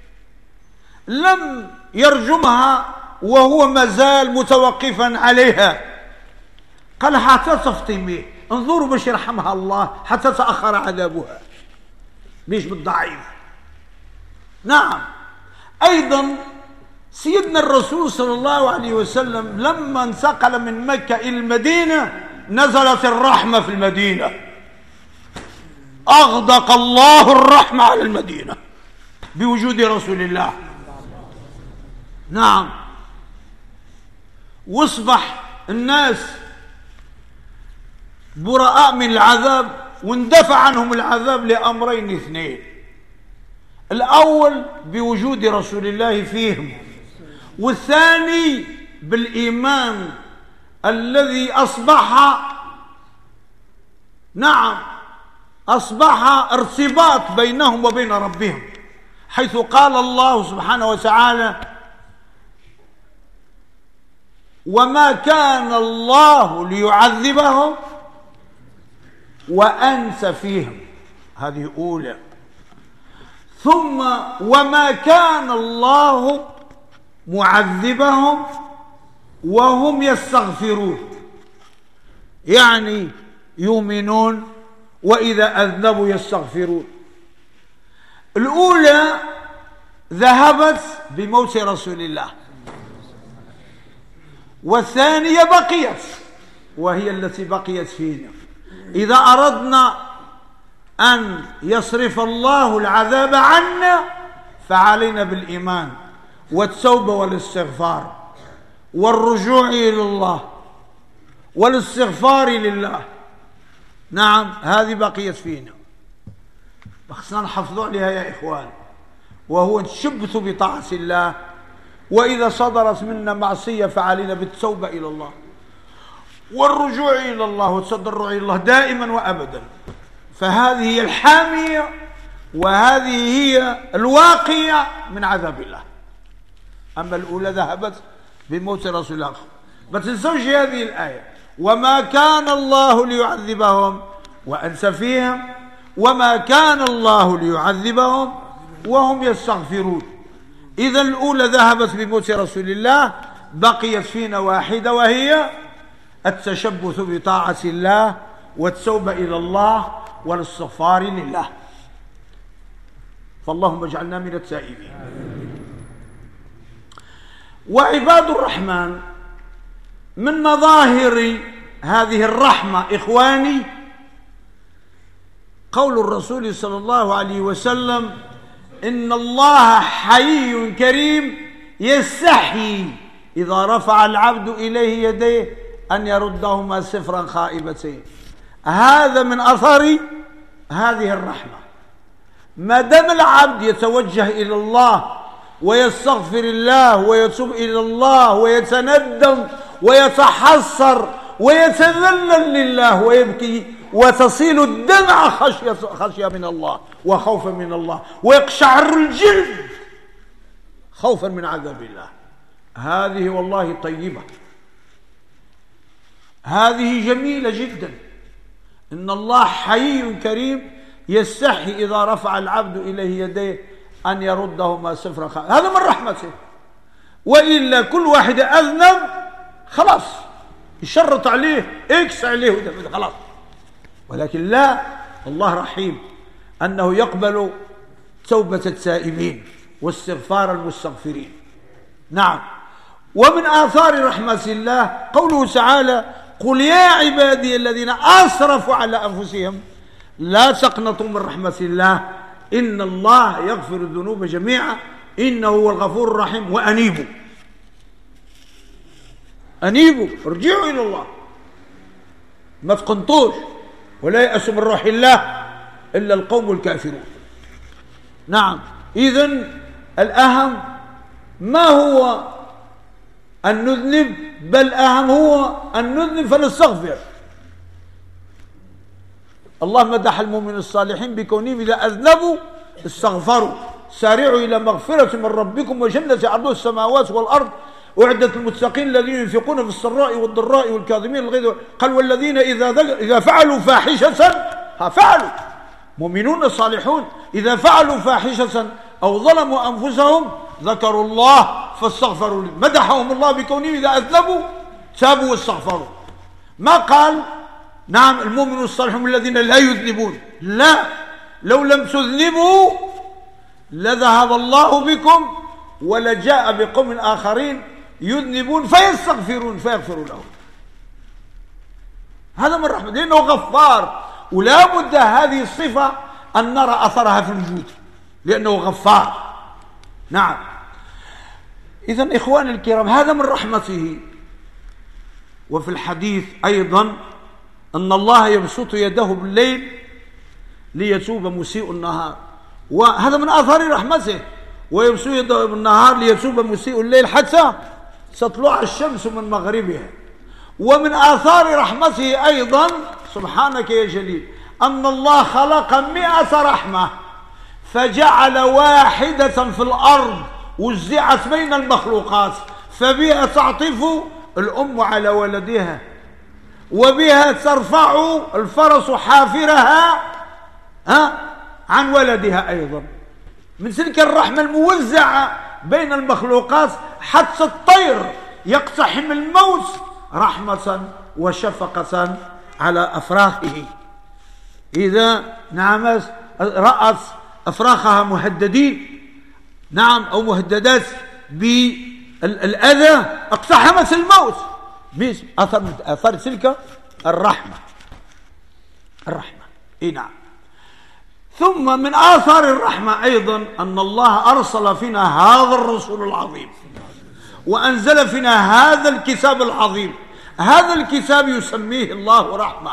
لم يرجمها وهو مازال متوقفا عليها. قال: حتى تفطميه. انظروا باش يرحمها الله، حتى تأخر عذابها، ليش؟ بالضعيف. نعم. أيضا سيدنا الرسول صلى الله عليه وسلم لما انتقل من مكة إلى المدينة نزلت الرحمة في المدينة، أغدق الله الرحمة على المدينة بوجود رسول الله. نعم. واصبح الناس براء من العذاب، واندفع عنهم العذاب لأمرين اثنين: الأول بوجود رسول الله فيهم، والثاني بالإيمان الذي أصبح نعم أصبح ارتباط بينهم وبين ربهم، حيث قال الله سبحانه وتعالى: وما كان الله ليعذبهم وأنت فيهم. هذه أولى. ثم وما كان الله معذبهم وهم يستغفرون، يعني يؤمنون وإذا أذنبوا يستغفرون. الأولى ذهبت بموت رسول الله، والثانية بقيت، وهي التي بقيت فينا. إذا أردنا أن يصرف الله العذاب عنا فعلينا بالإيمان والتوبة والاستغفار والرجوع إلى الله والاستغفار لله. نعم، هذه بقيت فينا، خصنا نحافظوا عليها يا إخوان، وهو نشبث بطاعة الله. وإذا صدرت منا معصية فعلينا بالتوبة إلى الله والرجوع إلى الله والتضرع إلى الله دائما وأبدا. فهذه هي الحامية، وهذه هي الواقية من عذاب الله. أما الأولى ذهبت بموت رسول الله. ما تنسوش هذه الآية: وما كان الله ليعذبهم وأنت فيهم، وما كان الله ليعذبهم وهم يستغفرون. إذا الأولى ذهبت بموت رسول الله، بقيت فينا واحدة، وهي التشبث بطاعة الله والتوبة إلى الله والاستغفار لله. فاللهم اجعلنا من التائبين. وعباد الرحمن من مظاهر هذه الرحمة إخواني قول الرسول صلى الله عليه وسلم: إن الله حي كريم يستحي إذا رفع العبد إليه يديه أن يردهما صفرا خائبتين. هذا من أثر هذه الرحمة. ما دام العبد يتوجه إلى الله ويستغفر الله ويتوب إلى الله ويتندم ويتحسر ويتذلل لله ويبكي وتصيل الدمع خشية, خشية من الله وخوفا من الله، ويقشعر الجلد خوفا من عذاب الله. هذه والله طيبة، هذه جميلة جدا. إن الله حي كريم يستحي إذا رفع العبد إليه يديه أن يردهما صفرا خائبتين. هذا من رحمته. وإلا كل واحد أذنب خلاص يشرط عليه اكس عليه خلاص. ولكن لا، الله رحيم أنه يقبل توبة التائبين. واستغفار المستغفرين. نعم. ومن آثار رحمة الله قوله تعالى: قل يا عبادي الذين أسرفوا على أنفسهم لا تقنطوا من رحمة الله إن الله يغفر الذنوب جميعا إنه هو الغفور الرحيم وأنيبوا أنيبوا ارجعوا إلى الله، ما تقنطوش. ولا يأس من روح الله إلا القوم الكافرون. نعم. إذن الأهم ما هو أن نذنب، بل أهم هو أن نذنب فنستغفر. الله مدح المؤمنين الصالحين بكونهم إذا أذنبوا استغفروا. سارعوا إلى مغفرة من ربكم وجنة عرضها السماوات والأرض أعدت المتقين الذين ينفقون في السراء والضراء والكاظمين الغيظ. قال: والذين إذا إذا فعلوا فاحشة، ها فعلوا، مؤمنون الصالحون إذا فعلوا فاحشة أو ظلموا أنفسهم ذكروا الله فاستغفروا. مدحهم الله بكونهم إذا أذنبوا تابوا واستغفروا. ما قال نعم المؤمنون الصالحون الذين لا يذنبون، لا، لو لم تذنبوا لذهب الله بكم ولجاء بقوم آخرين يذنبون فيستغفرون فيغفروا لهم. هذا من رحمة، لأنه غفار، ولا بد هذه الصفة أن نرى أثرها في الوجود لأنه غفار. نعم. إذن إخواني الكرام هذا من رحمته. وفي الحديث أيضا أن الله يبسط يده بالليل ليتوب مسيء النهار، وهذا من آثار رحمته. ويبسط يده بالنهار ليتوب مسيء الليل حتى تطلع الشمس من مغربها. ومن آثار رحمته أيضا سبحانك يا جليل أن الله خلق مئة رحمة فجعل واحدة في الأرض وزعت بين المخلوقات، فبها تعطف الأم على ولدها، وبها ترفع الفرس حافرها ها عن ولدها أيضا. من تلك الرحمة الموزعة بين المخلوقات حتى الطير يقتحم الموت رحمة وشفقة على أفراخه. إذا نعم رأت أفراخها مهددين نعم أو مهددات بالأذى اقتحمت الموت بأثر من أثار تلك الرحمة. الرحمة إيه نعم. ثم من آثار الرحمة أيضا أن الله أرسل فينا هذا الرسول العظيم وأنزل فينا هذا الكتاب العظيم. هذا الكتاب يسميه الله رحمة.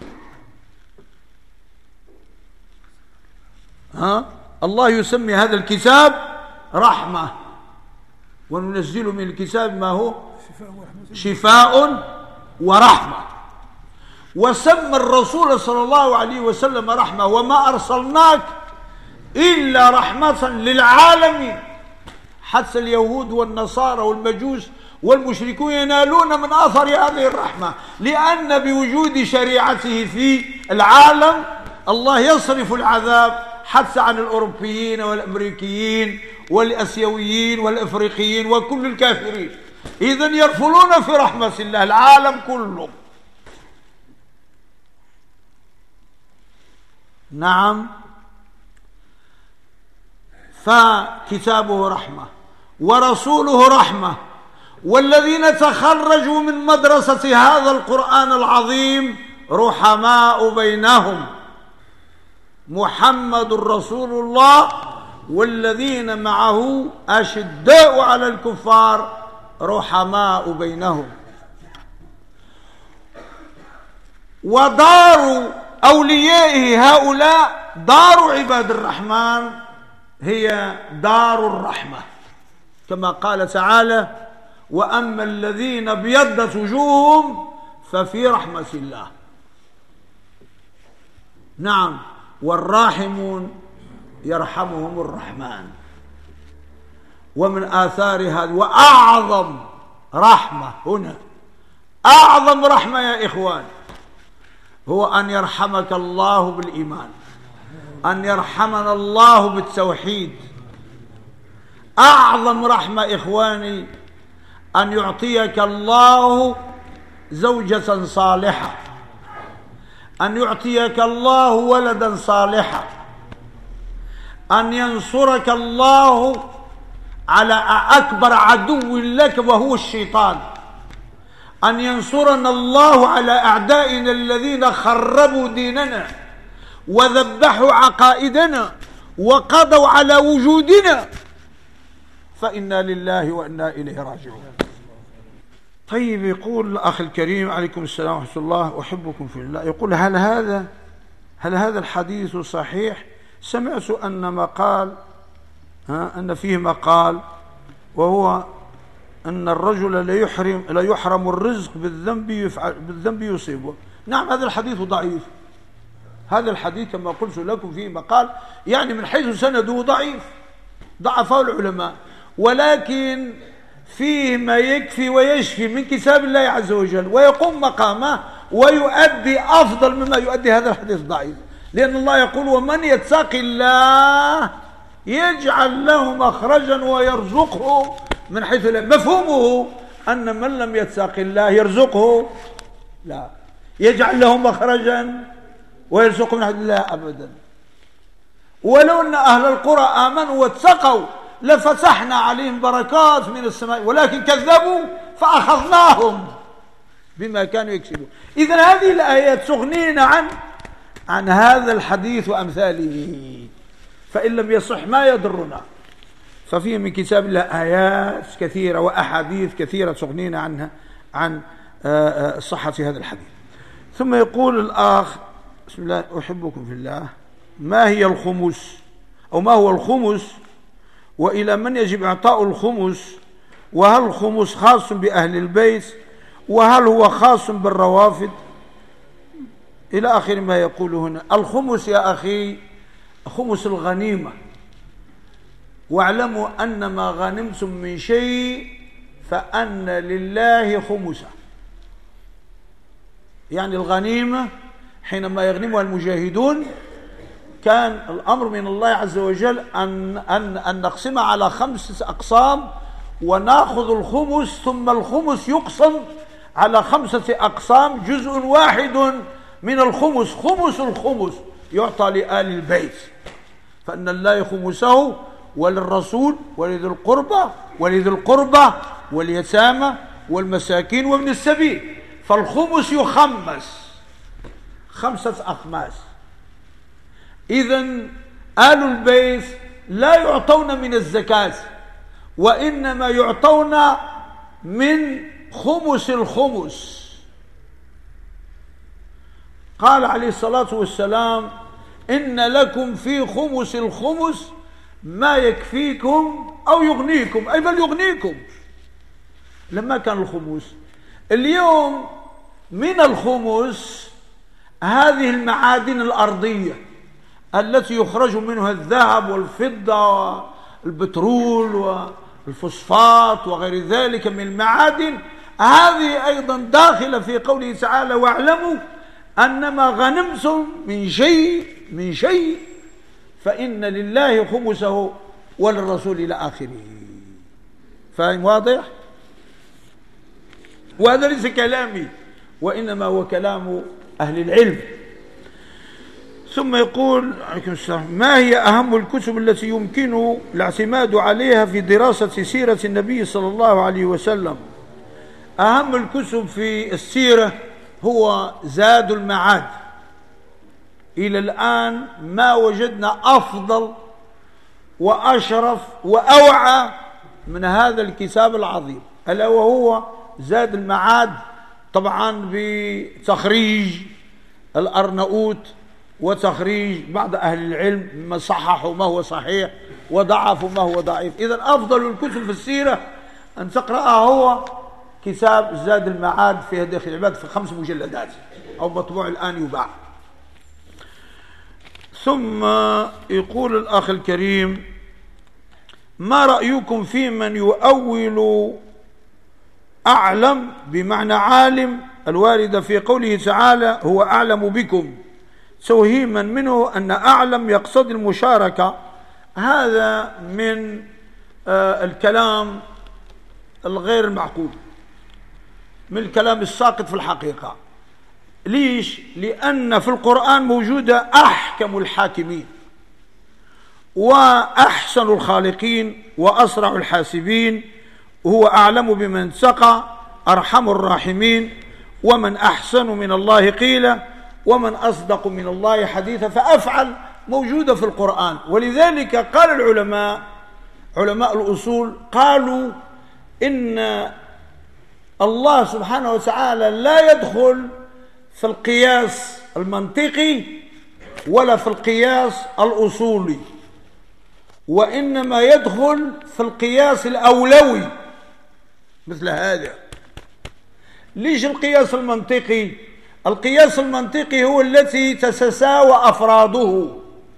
ها؟ الله يسمي هذا الكتاب رحمة. وننزل من الكتاب ما هو شفاء ورحمة. وسمى الرسول صلى الله عليه وسلم رحمة: وما أرسلناك إلا رحمة للعالمين. حتى اليهود والنصارى والمجوس والمشركون ينالون من أثر هذه الرحمة، لأن بوجود شريعته في العالم الله يصرف العذاب حتى عن الأوروبيين والأمريكيين والأسيويين والأفريقيين وكل الكافرين. إذن يرفلون في رحمة الله العالم كله. نعم. فكتابه رحمة ورسوله رحمة، والذين تخرجوا من مدرسة هذا القرآن العظيم رحماء بينهم. محمد رسول الله والذين معه أشداء على الكفار رحماء بينهم. ودار أوليائه هؤلاء دار عباد الرحمن هي دار الرحمة، كما قال تعالى: وأما الذين ابيضت وجوههم ففي رحمة الله. نعم. والراحمون يرحمهم الرحمن. ومن آثار هذا وأعظم رحمة هنا، أعظم رحمة يا إخوان، هو أن يرحمك الله بالإيمان، أن يرحمنا الله بالتوحيد. أعظم رحمة إخواني أن يعطيك الله زوجة صالحة، أن يعطيك الله ولدا صالحا، أن ينصرك الله على أكبر عدو لك وهو الشيطان، أن ينصرنا الله على أعدائنا الذين خربوا ديننا وذبحوا عقائدنا وقضوا على وجودنا، فإنا لله وإنا إليه راجعون. طيب، يقول الأخ الكريم عليكم السلام ورحمة الله، أحبكم في الله، يقول هل هذا هل هذا الحديث صحيح؟ سمعت أن مقال ها أن فيه مقال وهو أن الرجل لا يحرم لا يحرم الرزق بالذنب يفعل بالذنب يصيبه. نعم، هذا الحديث ضعيف، هذا الحديث كما قلت لكم فيه مقال، يعني من حيث سنده ضعيف، ضعفه العلماء، ولكن فيه ما يكفي ويشفي من كتاب الله عز وجل ويقوم مقامه ويؤدي أفضل مما يؤدي هذا الحديث الضعيف، لأن الله يقول ومن يتق الله يجعل له مخرجا ويرزقه من حيث لا. مفهومه أن من لم يتق الله يرزقه لا، يجعل له مخرجا ويرزقه من حيث لا أبدا. ولو أن أهل القرى آمنوا واتقوا لفتحنا عليهم بركات من السماء، ولكن كذبوا فأخذناهم بما كانوا يكسبون. إذن هذه الآيات تغنينا عن عن هذا الحديث وأمثاله، فإن لم يصح ما يضرنا، ففيه من كتاب الله آيات كثيرة وأحاديث كثيرة تغنينا عنها عن صحة هذا الحديث. ثم يقول الآخ بسم الله أحبكم في الله، ما هي الخمس أو ما هو الخمس وإلى من يجب إعطاء الخمس، وهل الخمس خاص بأهل البيت وهل هو خاص بالروافد، إلى آخر ما يقول هنا. الخمس يا أخي خمس الغنيمة، واعلموا أن ما غنمتم من شيء فأن لله خمسه. يعني الغنيمة حينما يغنمها المجاهدون كان الأمر من الله عز وجل أن, أن, أن نقسمها على خمسة أقسام ونأخذ الخمس، ثم الخمس يقسم على خمسة أقسام، جزء واحد من الخمس خمس الخمس يعطى لآل البيت، فأن الله خمسه وللرسول ولذي القربى ولذي القربى واليتامى والمساكين وابن السبيل، فالخمس يخمس خمسة أخماس. إذن آل البيت لا يعطون من الزكاة، وإنما يعطون من خمس الخمس. قال عليه الصلاة والسلام إن لكم في خمس الخمس ما يكفيكم أو يغنيكم، أي بل يغنيكم. لما كان الخمس اليوم من الخمس هذه المعادن الأرضية التي يخرج منها الذهب والفضة والبترول والفوسفات وغير ذلك من المعادن، هذه أيضا داخلة في قوله تعالى واعلموا أنما غنمتم من شيء من شيء فإن لله خمسه وللرسول إلى آخره. فاهم؟ واضح؟ وهذا ليس كلامي وإنما هو كلام أهل العلم. ثم يقول عليكم السلام ما هي أهم الكتب التي يمكن الاعتماد عليها في دراسة سيرة النبي صلى الله عليه وسلم؟ أهم الكتب في السيرة هو زاد المعاد. إلى الآن ما وجدنا أفضل وأشرف وأوعى من هذا الكتاب العظيم، ألا وهو زاد المعاد، طبعا بتخريج الأرنؤوط وتخريج بعض أهل العلم ما صححوا ما هو صحيح وضعفوا ما هو ضعيف. إذن أفضل الكتب في السيرة أن تقرأها هو كتاب زاد المعاد في هدي العباد في خمس مجلدات أو مطبوع الآن يباع. ثم يقول الأخ الكريم ما رأيكم في من يؤول أعلم بمعنى عالم الواردة في قوله تعالى هو أعلم بكم، توهيما منه أن أعلم يقصد المشاركة؟ هذا من آه الكلام الغير المعقول، من الكلام الساقط في الحقيقة. ليش؟ لأن في القرآن موجودة أحكم الحاكمين وأحسن الخالقين وأسرع الحاسبين، هو أعلم بمن اتقى أرحم الراحمين، ومن أحسن من الله قيلا ومن أصدق من الله حديثا. فأفعل موجودة في القرآن، ولذلك قال العلماء علماء الأصول قالوا إن الله سبحانه وتعالى لا يدخل في القياس المنطقي ولا في القياس الأصولي، وإنما يدخل في القياس الأولوي مثل هذا. ليش القياس المنطقي؟ القياس المنطقي هو التي تتساوى أفراده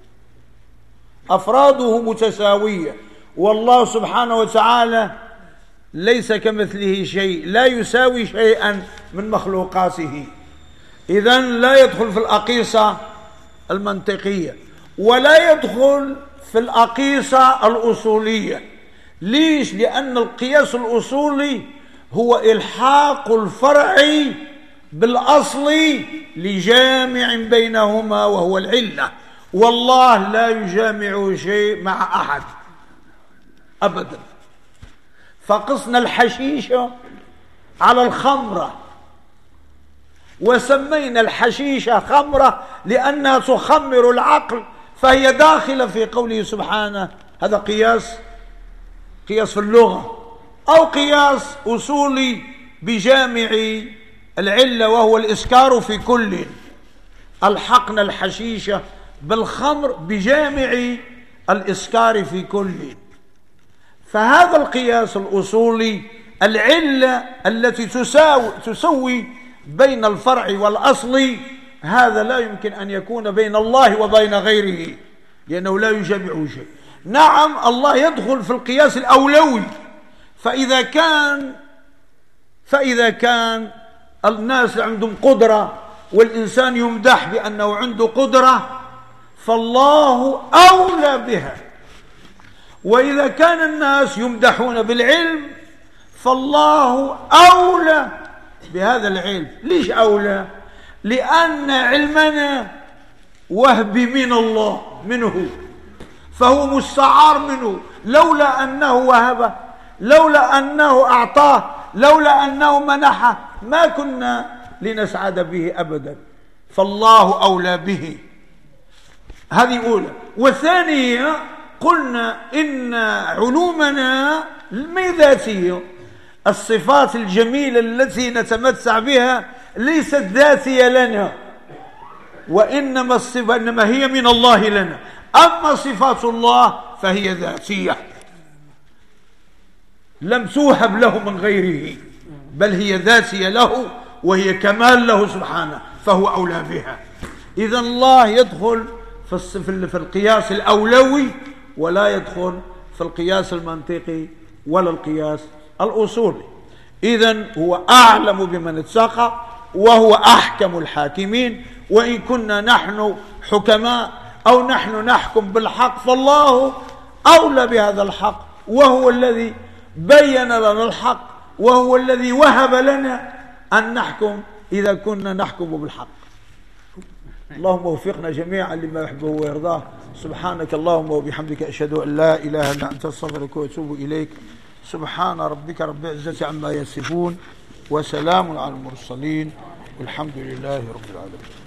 أفراده متساوية، والله سبحانه وتعالى ليس كمثله شيء، لا يساوي شيئا من مخلوقاته. إذن لا يدخل في الأقيسة المنطقية ولا يدخل في الأقيسة الأصولية. ليش؟ لأن القياس الأصولي هو إلحاق الفرع بالأصل لجامع بينهما وهو العلة، والله لا يجامع شيء مع أحد أبدا. فقصنا الحشيشة على الخمرة وسمينا الحشيشة خمرة لأنها تخمر العقل، فهي داخلة في قوله سبحانه. هذا قياس قياس في اللغة، أو قياس أصولي بجامع العلة وهو الإسكار في كل. ألحقنا الحشيشة بالخمر بجامع الإسكار في كل. فهذا القياس الأصولي العلة التي تساوي, تسوي بين الفرع والأصل، هذا لا يمكن أن يكون بين الله وبين غيره لأنه لا يجامع شيء. نعم الله يدخل في القياس الأولوي، فإذا كان فإذا كان الناس عندهم قدرة والإنسان يمدح بأنه عنده قدرة فالله أولى بها، وإذا كان الناس يمدحون بالعلم فالله أولى بهذا العلم. ليش أولى؟ لأن علمنا وهب من الله منه، فهو مستعار منه، لولا أنه وهبه، لولا أنه أعطاه، لولا أنه منحه ما كنا لنسعد به أبدا، فالله أولى به. هذه أولى. وثانية قلنا إن علومنا ذاتية، الصفات الجميلة التي نتمتع بها ليست ذاتية لنا، وإنما الصفة إنما هي من الله لنا. أما صفات الله فهي ذاتية لم توهب له من غيره، بل هي ذاتية له وهي كمال له سبحانه، فهو أولى بها. إذن الله يدخل في القياس الأولوي ولا يدخل في القياس المنطقي ولا القياس الأصولي. إذن هو أعلم بمن اتقى وهو أحكم الحاكمين. وإن كنا نحن حكماء أو نحن نحكم بالحق فالله أولى بهذا الحق، وهو الذي بين لنا الحق، وهو الذي وهب لنا أن نحكم إذا كنا نحكم بالحق. اللهم وفقنا جميعا لما يحبه ويرضاه. سبحانك اللهم وبحمدك أشهد أن لا إله إلا أنت أستغفرك وأتوب إليك. سبحان ربك رب العزة عما يصفون وسلام على المرسلين والحمد لله رب العالمين.